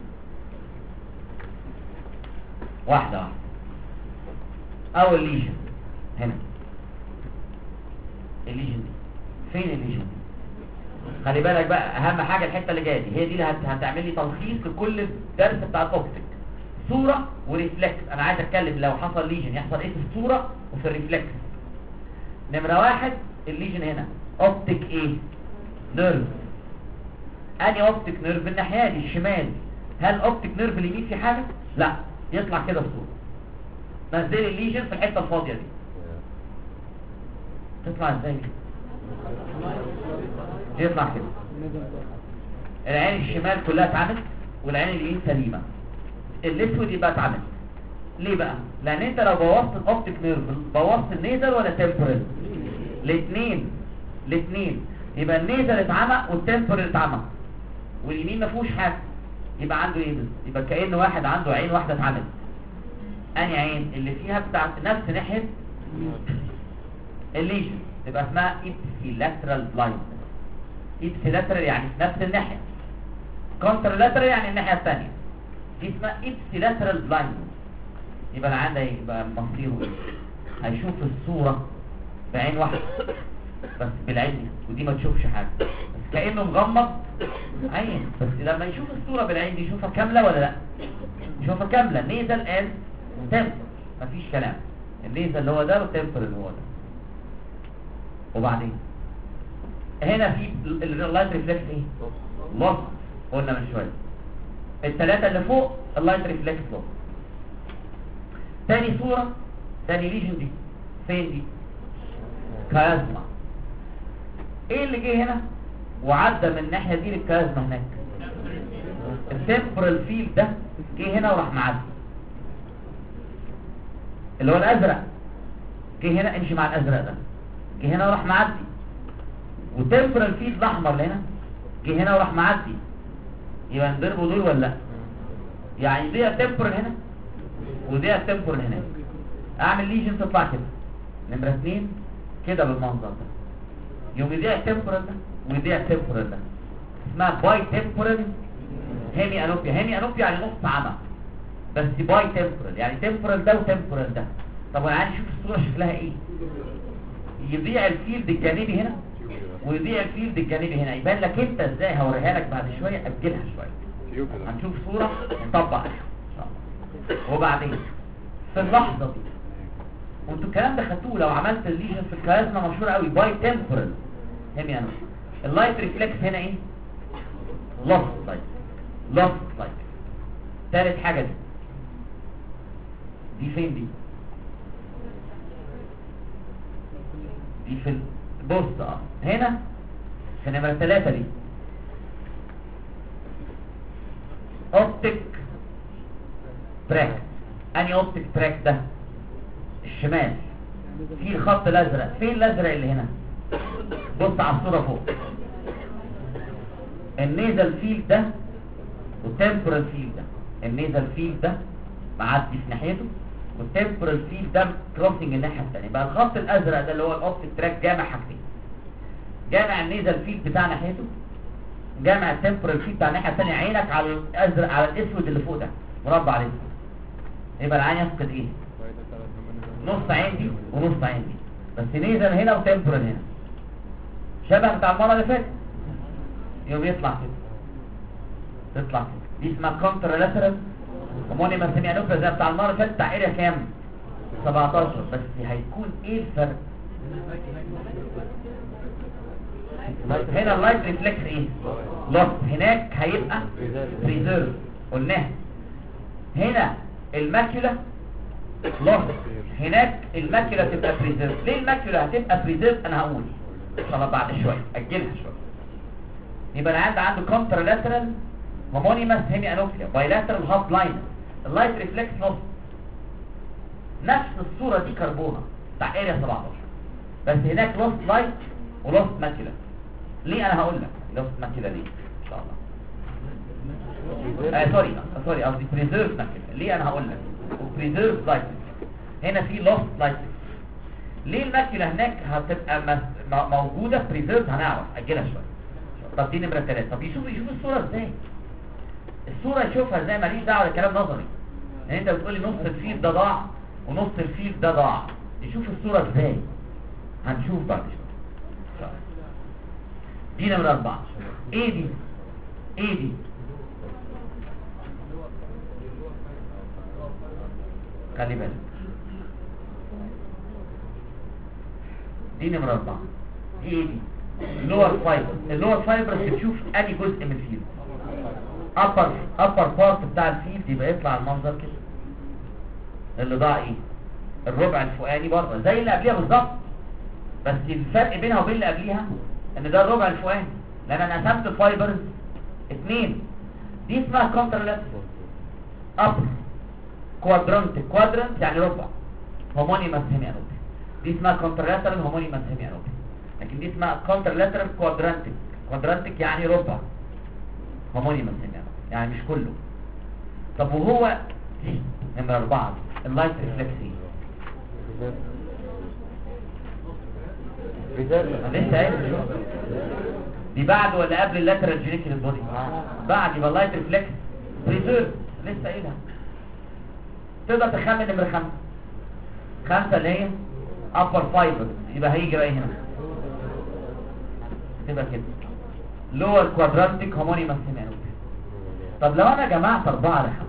واحدة واحدة. اول ليجن هنا، الليجن دي فين؟ الليجن دي خلي بالك بقى، اهم حاجة الحتة اللي جاية دي، هي دي اللي هت... هتعمل لي تلخيص لكل الدرس بتاع الاوبتيك. صورة وريفلكس. انا عايز اتكلم لو حصل ليجن يحصل ايه في الصورة وفي الريفلكس. نمرة واحد الليجن هنا اوبتيك ايه؟ نيرف. اني اوبتيك نيرف الناحية دي الشمال. هل اوبتيك نيرف اليمين في حاجة؟ لا، يطلع كده الصورة. نزل الليجن في الحتة الفاضية دي، تطلع ازاي كده؟ يطلع كده. العين الشمال كلها اتعمل والعين اليمين سليمة، الاسود يبقى اتعمل. ليه بقى؟ لان انت لو بوظت الاوبتيك نيرف بوظت النيزل ولا تمبرال؟ الاثنين الاثنين. يبقى النيزل اتعمى والتمبرال اتعمى واليمين ما فيهوش حاجه، يبقى عنده ايه؟ يبقى كأن واحد عنده عين واحده اتعملت. انهي عين؟ اللي فيها بتاعت نفس ناحيه الليجن، تبقى اسمها ابسيلاترال بلايند. ابسيلاترال يعني في نفس الناحيه، كونترلاترال يعني الناحيه الثانيه، دي اسمها ابسيلاترال بلايند. يبقى انا عندي يبقى مصيره ايه؟ هيشوف الصورة بعين واحدة بس بالعين، ودي ما تشوفش حاجة، بس كأنه مغمض عين، بس لما يشوف الصورة بالعين دي يشوفها كاملة ولا لا؟ يشوفها كاملة. نيزل اند تمبر، مفيش كلام. النيزل اللي هو ده والتمبر اللي هو ده. وبعدين هنا في اللايت ريفلكس ايه؟ لوس، قلنا من شوية. الثلاثة اللي فوق اللايت ريفلكس لوس. تاني صورة، تاني ليجن دي فين دي؟ كازما. ايه اللي جه هنا وعدى من الناحية دي للكازما هناك؟ التمبرال فيل ده جه هنا وراح معدي، اللي هو الازرق جه هنا، امشي مع الازرق ده، جه هنا وراح معدي. والتمبرال فيل الاحمر اللي هنا جه هنا وراح معدي. يبقى نضربوا دول ولا لا؟ يعني دي التمبرال هنا ودي التمبرال هنا. اعمل ليجن تطلع كده نمرة اتنين كده بالمنظر ده، يوم يضيع التمبرال ده ويضيع التمبرال ده، اسمها باي تمبرال هيمي انوبيا. هيمي انوبيا يعني نص عمى، بس باي تمبرال يعني تمبرال ده وتمبرال ده. طب وانا عايز اشوف الصوره شكلها ايه؟ يضيع الفيلد الجانبي هنا ويضيع الفيلد الجانبي هنا، يبان لك انت ازاي. هوريها لك بعد شويه، اجلها شويه هنشوف صوره نطبق عليها ان شاء الله. وبعدين في اللحظه دي وانتوا الكلام ده خدتوه لو عملت الليجن في الكلازما مشهور قوي، باي تمبرال هيمي انوبيا. اللايت ريفلكس هنا ايه؟ لوس لايت، لوس لايت. ثالث حاجه دي دي فين دي؟ دي في البوست اه هنا في نمرة ثلاثة دي اوبتيك تراك. اني اوبتيك تراك ده الشمال في الخط الازرق. فين الازرق اللي هنا؟ بص على الصورة فوق. النيزل فيلد ده والتمبرال فيلد ده. النيزل فيلد ده معدي في ناحيته والتمبرال فيلد ده كروسنج الناحيه الثانيه. بقى الخط الازرق ده اللي هو الاوبتيك تراك جامع حاجتين، جامع النيزل فيلد بتاع ناحيته، جامع التمبرال فيلد بتاع الناحيه الثانيه. عينك على الازرق على الاسود اللي فوق ده مربع الاسود، يبقى العين يفقد ايه؟ نص عين دي ونص عين دي، بس نيزل هنا وتمبرال هنا شبه بتاع المره اللي فاتت. يوم يطلع كده، تطلع كده. دي اسمها كونتر لاترال هومونيمس هيمي انوبيا زي بتاع المره اللي فاتت بتاع اريا كام؟ سبعتاشر. بس هيكون ايه الفرق؟ هنا اللايت ريفلكس ايه؟ لوس. هناك هيبقى بريزيرف قلناها. هنا الماكيولا لوس، هناك الماكيولا تبقى بريزيرف. ليه الماكيولا هتبقى بريزيرف؟ انا هقول ان شاء الله بعد شويه، اجلها شويه. يبقى انا عندي عنده كونتر لاترال هومونيمس هيمي انوبيا، بايلاترال هاف بلايند، اللايت ريفلكس لوس. نفس الصوره دي كربونه بتاع اريا سبعتاشر، بس هناك لوس لايت ولوس ماكيولا. ليه؟ انا هقول لك لوس ماكيولا ليه ان شاء الله. آه سوري سوري قصدي بريزيرف ماكيولا. ليه؟ انا هقول لك. وبريزيرف لايت هنا في لوس لايت. ليه الماكيولا هناك هتبقى مس... موجوده بريزيرف؟ هنعرف، اجلها شويه. طب دي نمره ثلاثة. طب يشوف يشوف الصوره ازاي؟ الصوره يشوفها ازاي؟ ماليش دعوه بالكلام نظري. يعني انت بتقول لي نص الفيل ده ضاع ونص الفيل ده ضاع، يشوف الصوره ازاي؟ هنشوف بعد شويه. دي نمره أربعة. ايه دي؟ ايه دي؟ خلي بالك، دي نمره أربعة. ايه دي؟ اللور فايبر. اللور فايبر بتشوف انهي جزء من الفيل. upper upper part بتاع الفيلد يبقى يطلع المنظر كده. اللي ضاع ايه؟ الربع الفوقاني بره زي اللي قبليها بالظبط، بس الفرق بينها وبين اللي قبليها ان ده الربع الفوقاني، لان انا قسمت الفايبرز اتنين. دي اسمها كونتر لاترال upper quadrant. quadrant يعني ربع هومونيمس هيمي انوبيا. دي اسمها كونتر لاترال هومونيمس هيمي انوبيا، لكن دي اسمها كونتر لاترال كوادرانتيك. كوادرانتيك يعني ربع هومونيمس هيمي انوبيا، يعني مش كله. طب وهو دي نمرة أربعة اللايت ريفلكسي لسه قايل شو دي بعد ولا قبل اللاترال جينيكال بودي؟ بعد. يبقى اللايت ريفلكس بريزيرف لسه قايلها. تقدر تخمن نمرة خمسة. خمسة اللي هي upper fiber يبقى هيجي بقى هنا تبقى كده lower quadratic homonymous hemianopia. طب لو انا جمعت اربعة لخمسة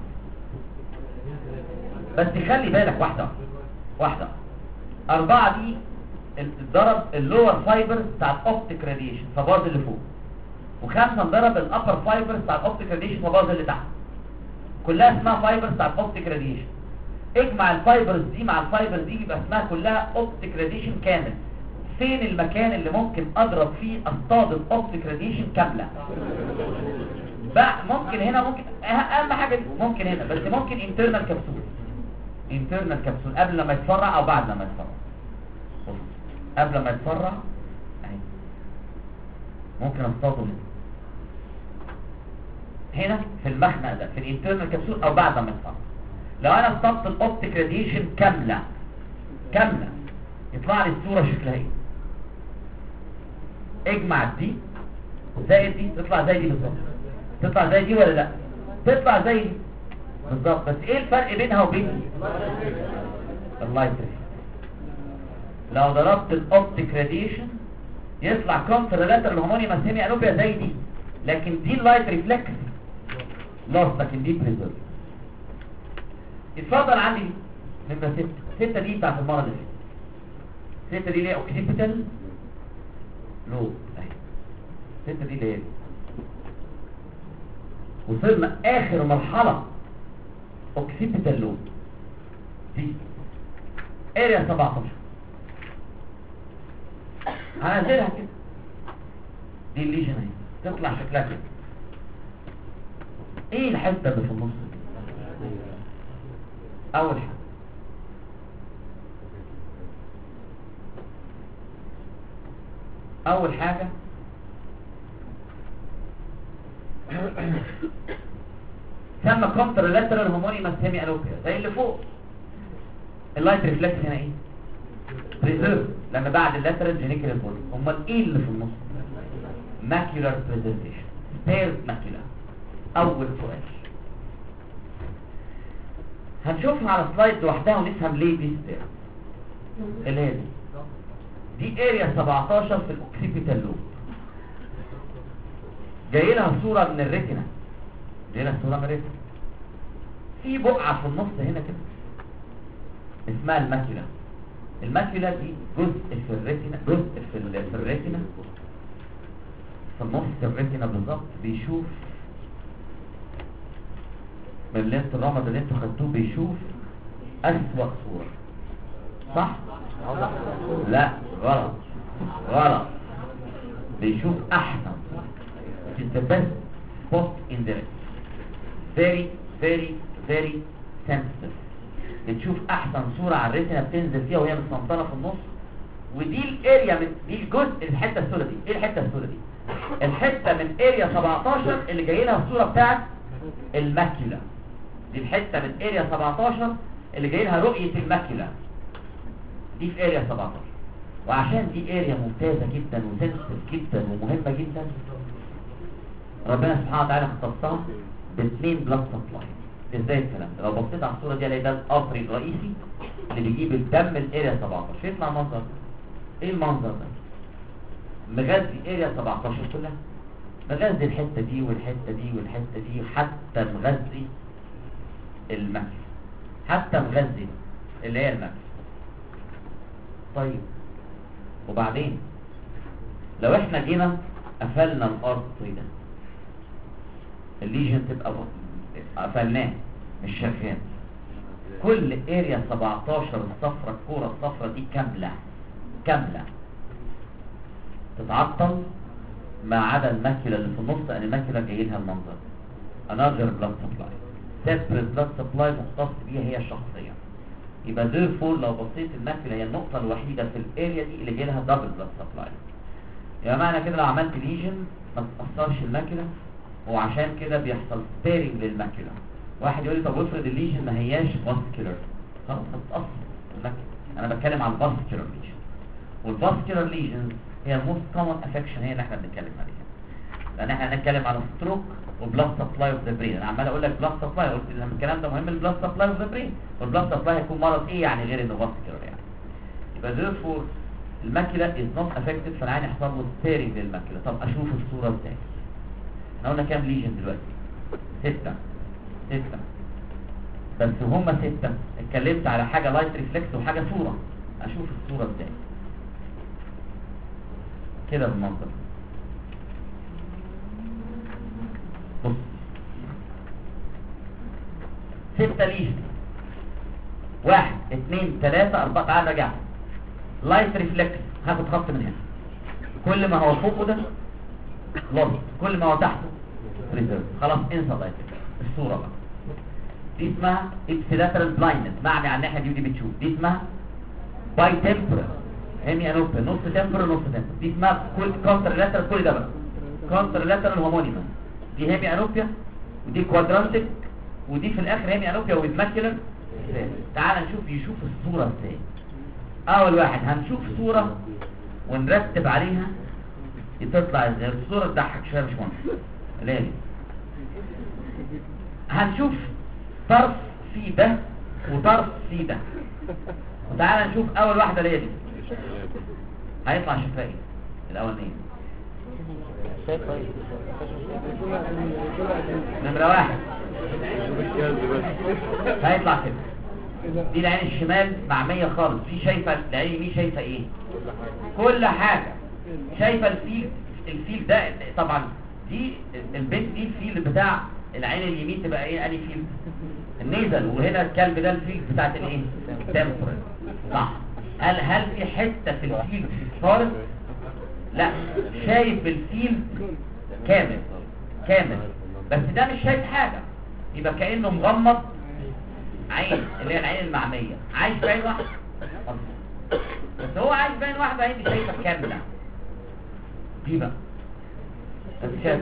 بس خلي بالك واحدة واحدة اربعة دي ضرب اللور فايبر بتاع الاوبتيك راديشن فباظ اللي فوق، وخمسة ضرب الابر فايبر بتاع الاوبتيك راديشن فباظ اللي تحت، كلها اسمها فايبر بتاع الاوبتيك راديشن. اجمع الفايبرز دي مع الفايبرز دي يبقى اسمها كلها اوبتيك راديشن كامل. فين المكان اللي ممكن اضرب فيه اصطاد الاوبتيك راديشن كامله؟ بقى ممكن هنا، ممكن اهم حاجه دي ممكن هنا، بس ممكن انترنال كبسول انترنال كبسول قبل لما يتفرع او بعد لما يتفرع. بص قبل ما يتفرع اهي ممكن اصطاده هنا هنا في المخنق ده في الانترنال كبسول او بعد لما يتفرع. لو انا اصطدت الاوبتيك راديشن كامله كامله يطلع لي الصوره شكلها ايه؟ اجمع دي زائد دي تطلع زي دي بالظبط. تطلع زي دي ولا لا؟ تطلع زي دي بالظبط. بس ايه الفرق بينها وبين دي؟ اللايت ريفلكس. لو ضربت الاوبتيك راديشن يطلع كونترالاترال هومونيمس هيميانوبيا زي دي، لكن دي اللايت ريفلكس لوس، لكن دي بريزيرف. اتفضل عندي دي نمره ستة. ستة دي بتاعت المره اللي فاتت. ستة دي ليه اوكسيبيتال لوب اهي. ستة دي ليه وصلنا اخر مرحله اوكسيبيتال لوب دي اريا سبعتاشر. هنزلها كده دي الليجن اهي تطلع شكلها كده. ايه الحته اللي في النص دي؟ اول حاجه اول حاجه سمى كونترالاترال هومونيمس هيميانوبيا زي اللي فوق. اللايت ريفلكس هنا ايه؟ بريزيرف لما بعد اللاترال جينيكال بولي. امال ايه اللي في النص؟ ماكيولار بريزرفيشن سبيرز ماكيولا. اول سؤال هنشوفها على سلايد لوحدها ونفهم ليه دي سبيرز. اللي هي دي دي اريا سبعتاشر في الاوكسيبيتال لوب. جاي لها صوره من الريتنا، جاي لها صوره من الريتنا. في بقعه في النص هنا كده اسمها الماكيولا. الماكيولا دي جزء في الريتنا، جزء في في الريتنا في النص الريتنا بالظبط بيشوف من اللينت الرمد اللي انتوا خدتوه بيشوف أسوأ صورة. صح؟ لا غلط غلط. بيشوف أحسن صورة. It's the best spot in the retina. Very very very sensitive. بتشوف احسن صورة على الريتنا بتنزل فيها وهي متسنطرة في النص. ودي الاريا من دي الجزء الحتة السوداء دي. ايه الحتة السوداء دي؟ الحتة من اريا سبعتاشر اللي جاي لها الصورة بتاعت الماكيولا. دي الحتة من اريا سبعتاشر اللي جاي لها رؤية الماكيولا. دي في اريا سبعتاشر. وعشان دي اريا ممتازة جدا وسنسيتيف جدا ومهمة جدا ربنا سبحانه وتعالى اختصها باثنين بلاد سبلاي. ازاي الكلام ده؟ لو بصيت على الصوره دي هلاقي ده القطري الرئيسي اللي بيجيب الدم الاريا سبعتاشر. يطلع منظر ايه المنظر ده؟ مغذي اريا سبعتاشر كلها، مغذي الحته دي والحته دي والحته دي، حتى مغذي المكس، حتى مغذي اللي هي المكس. طيب وبعدين لو احنا جينا قفلنا الارض ده الليجن تبقى قفلناه مش شغال. كل اريا سبعتاشر الصفرة الكورة الصفرة دي كاملة كاملة تتعطل ما عدا الماكيولا اللي في النص، لان الماكيولا جاي لها المنظر انذر بلاد سبلاي سيبريت بلاد سبلاي مختص بيها هي الشخصية. يبقى therefore لو بصيت الماكيولا هي النقطة الوحيدة في الاريا دي اللي جاي لها دبل بلاد سبلاي. يعني معنى كده لو عملت ليجن ما تتأثرش الماكيولا، وعشان كده بيحصل سبيرنج للماكيولا. واحد يقول لي طب افرض الليجن ما هياش فاسكولار، خلاص هتتأثر الماكيولا. انا بتكلم عن الفاسكولار ليجن، والفاسكولار ليجن هي الموست كومن افكشن هي اللي احنا بنتكلم عليها. لان احنا هنتكلم عن ستروك وبلاد سبلاي اوف ذا برين. انا عمال اقول لك بلاد سبلاي، قلت لما الكلام ده مهم البلاد سبلاي اوف ذا برين، والبلاد سبلاي هيكون مرض ايه يعني غير انه فاسكولار يعني. therefore الماكيولا is not affected، فالعين يحصل له ستيرنج للماكيولا. طب اشوف الصوره ازاي؟ احنا قلنا كام ليجن دلوقتي؟ ستة ستة بس هما ستة. اتكلمت على حاجة لايت ريفلكس وحاجة صورة. اشوف الصورة ازاي؟ كده بالمنظر. بص ستة ليجن، واحد اتنين تلاتة اربعة، تعال نرجع. لايت ريفلكس هاخد خط من هنا، كل ما هو فوقه ده لوز، كل ما هو تحته ريزيرف. خلاص انسى لايت ريفلكس. الصورة بقى دي اسمها ابسيلاترال بلايندنس، معني على الناحية دي ودي بتشوف. دي اسمها باي تمبرال هيمي انوبيا، نص تمبرال نص تمبرال. دي اسمها كل كونتر لاترال، كل ده بقى كونتر لاترال هومونيمس. دي هيمي انوبيا ودي كوادرانتك، ودي في الاخر هيمي انوبيا والماكيولر. تعال نشوف يشوف الصورة ازاي. اول واحد هنشوف صورة ونرتب عليها تطلع ازاي. الصورة تضحك شوية مش مهم. ليه؟ هنشوف طرف في ده وطرف في ده. وتعالى نشوف اول واحدة اللي هي دي هيطلع شكلها ايه الاولانيه. نمرة واحد هيطلع كده. دي العين الشمال معمية خالص، في شايفة العين اليمين شايفة ايه؟ كل حاجة. شايفة الفيل، الفيل ده طبعا دي البنت دي الفيل بتاع العين اليمين تبقى ايه؟ اني فيل؟ النيزل. وهنا الكلب ده الفيل بتاعت الايه؟ تمبرال. صح. هل هل في حتة في الفيل فارغ؟ لا، شايف الفيل كامل كامل، بس ده مش شايف حاجة، يبقى كأنه مغمض عين اللي هي العين المعمية. عايش بعين واحدة بس هو عايش بعين واحدة، عين شايفة كاملة. دي بقى بس شايف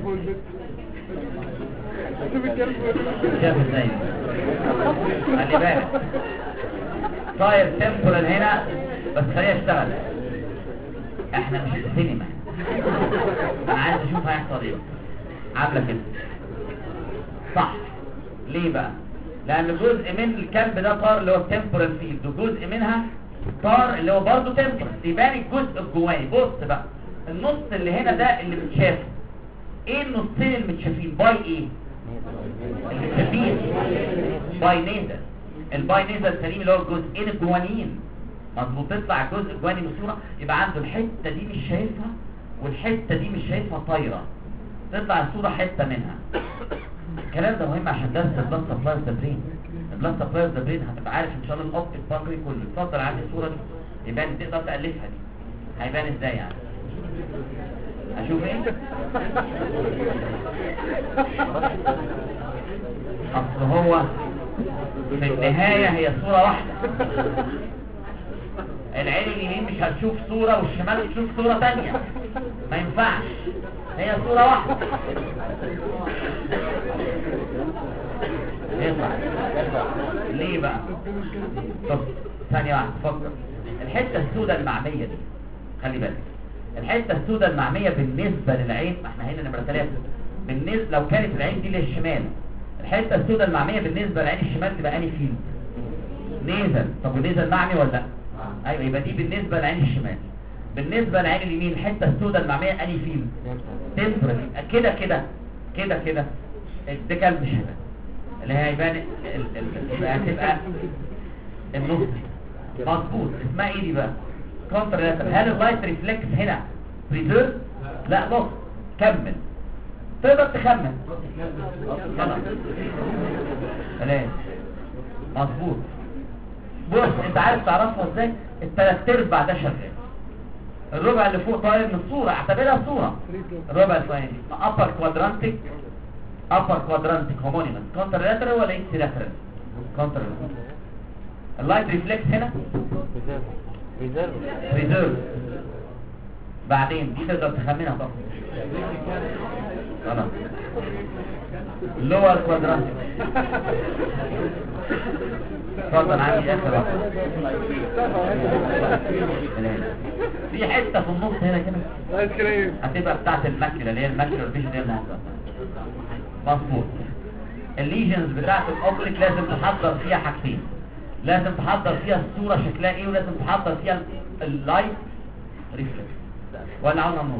شايف ازاي؟ خلي بالك طاير تمبرال هنا بس خليها اشتغل. احنا مش في السينما، انا عايز اشوف هيحصل ايه. عامله كده صح. ليه بقى؟ لان جزء من الكلب ده طار اللي هو التمبرال فيلد، وجزء منها طار اللي هو برضه تمبرال. يبان الجزء الجواني. بص بقى النص اللي هنا ده اللي متشاف. ايه النصين المتشافين؟ باي ايه المتشافين؟ باي نيزل. الباي نيزل سليم اللي هو الجزئين الجوانيين مظبوط. تطلع الجزء الجواني من الصوره، يبقى عنده الحته دي مش شايفها والحته دي مش شايفها طايره، تطلع الصوره حته منها. الكلام ده مهم عشان درس البلاد سبلاي ذا برين. البلاد سبلاي ذا برين هتبقى عارف ان شاء الله الاوبتيك بانكري كله. اتفضل عندي الصوره دي يبان، تقدر تالفها دي. هيبان ازاي يعني؟ اشوف ايه؟ اصل هو في النهايه هي صوره واحده. العين اليمين مش هتشوف صوره والشمال تشوف صوره ثانيه، ما ينفعش، هي صوره واحده. ينفع ليه بقى؟ طب ثانيه واحده فكر. الحته السوداء المعميه دي خلي بالك، الحته السوداء المعميه بالنسبه للعين، ما احنا هنا نمره ثلاثة. بالنسبه لو كانت العين دي للشمال، الحته السوداء المعميه بالنسبه للعين الشمال تبقى انهي فيلد؟ نيزل. طب والنيزل معمي ولا لا؟ ايوه، يبقى دي بالنسبه للعين الشمال. بالنسبه للعين اليمين الحته السوداء المعميه انهي فيلد؟ تمبرال. كده كده كده كده ده كلب مش هيبان، اللي هي هيبان هتبقى النص مظبوط. اسمها ايه دي بقى؟ كونتر لاترال. هل اللايت ريفلكس هنا بريزيرف؟ لا نص. كمل تقدر تخمن. خلاص خلاص مظبوط. بص انت عارف تعرفها ازاي؟ الثلاث ارباع ده شغال، الربع اللي فوق طاير من الصوره، اعتبرها صوره. الربع الثاني ابر كوادرانتيك، ابر كوادرانتيك هومونيمس. كونتر لاترال ولا اكس لاترال؟ كونتر لاترال. اللايت ريفلكس هنا ريزيرف ريزيرف. بعدين دي تقدر تخمنها طبعا. خلاص اللور كوادرانتيك. اتفضل عندي اخر واحد. في حته في النص هنا كده هتبقى بتاعت الماكيولا اللي هي الماكيولا فيجن دي المنطقه مظبوط. الليجنز بتاعت الاوبليك لازم تحضر فيها حاجتين. لازم تحضر فيها الصورة شكلها ايه، ولازم تحضر فيها اللايت ريفلكس. ولا عاوز نور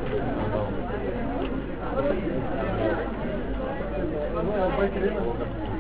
لا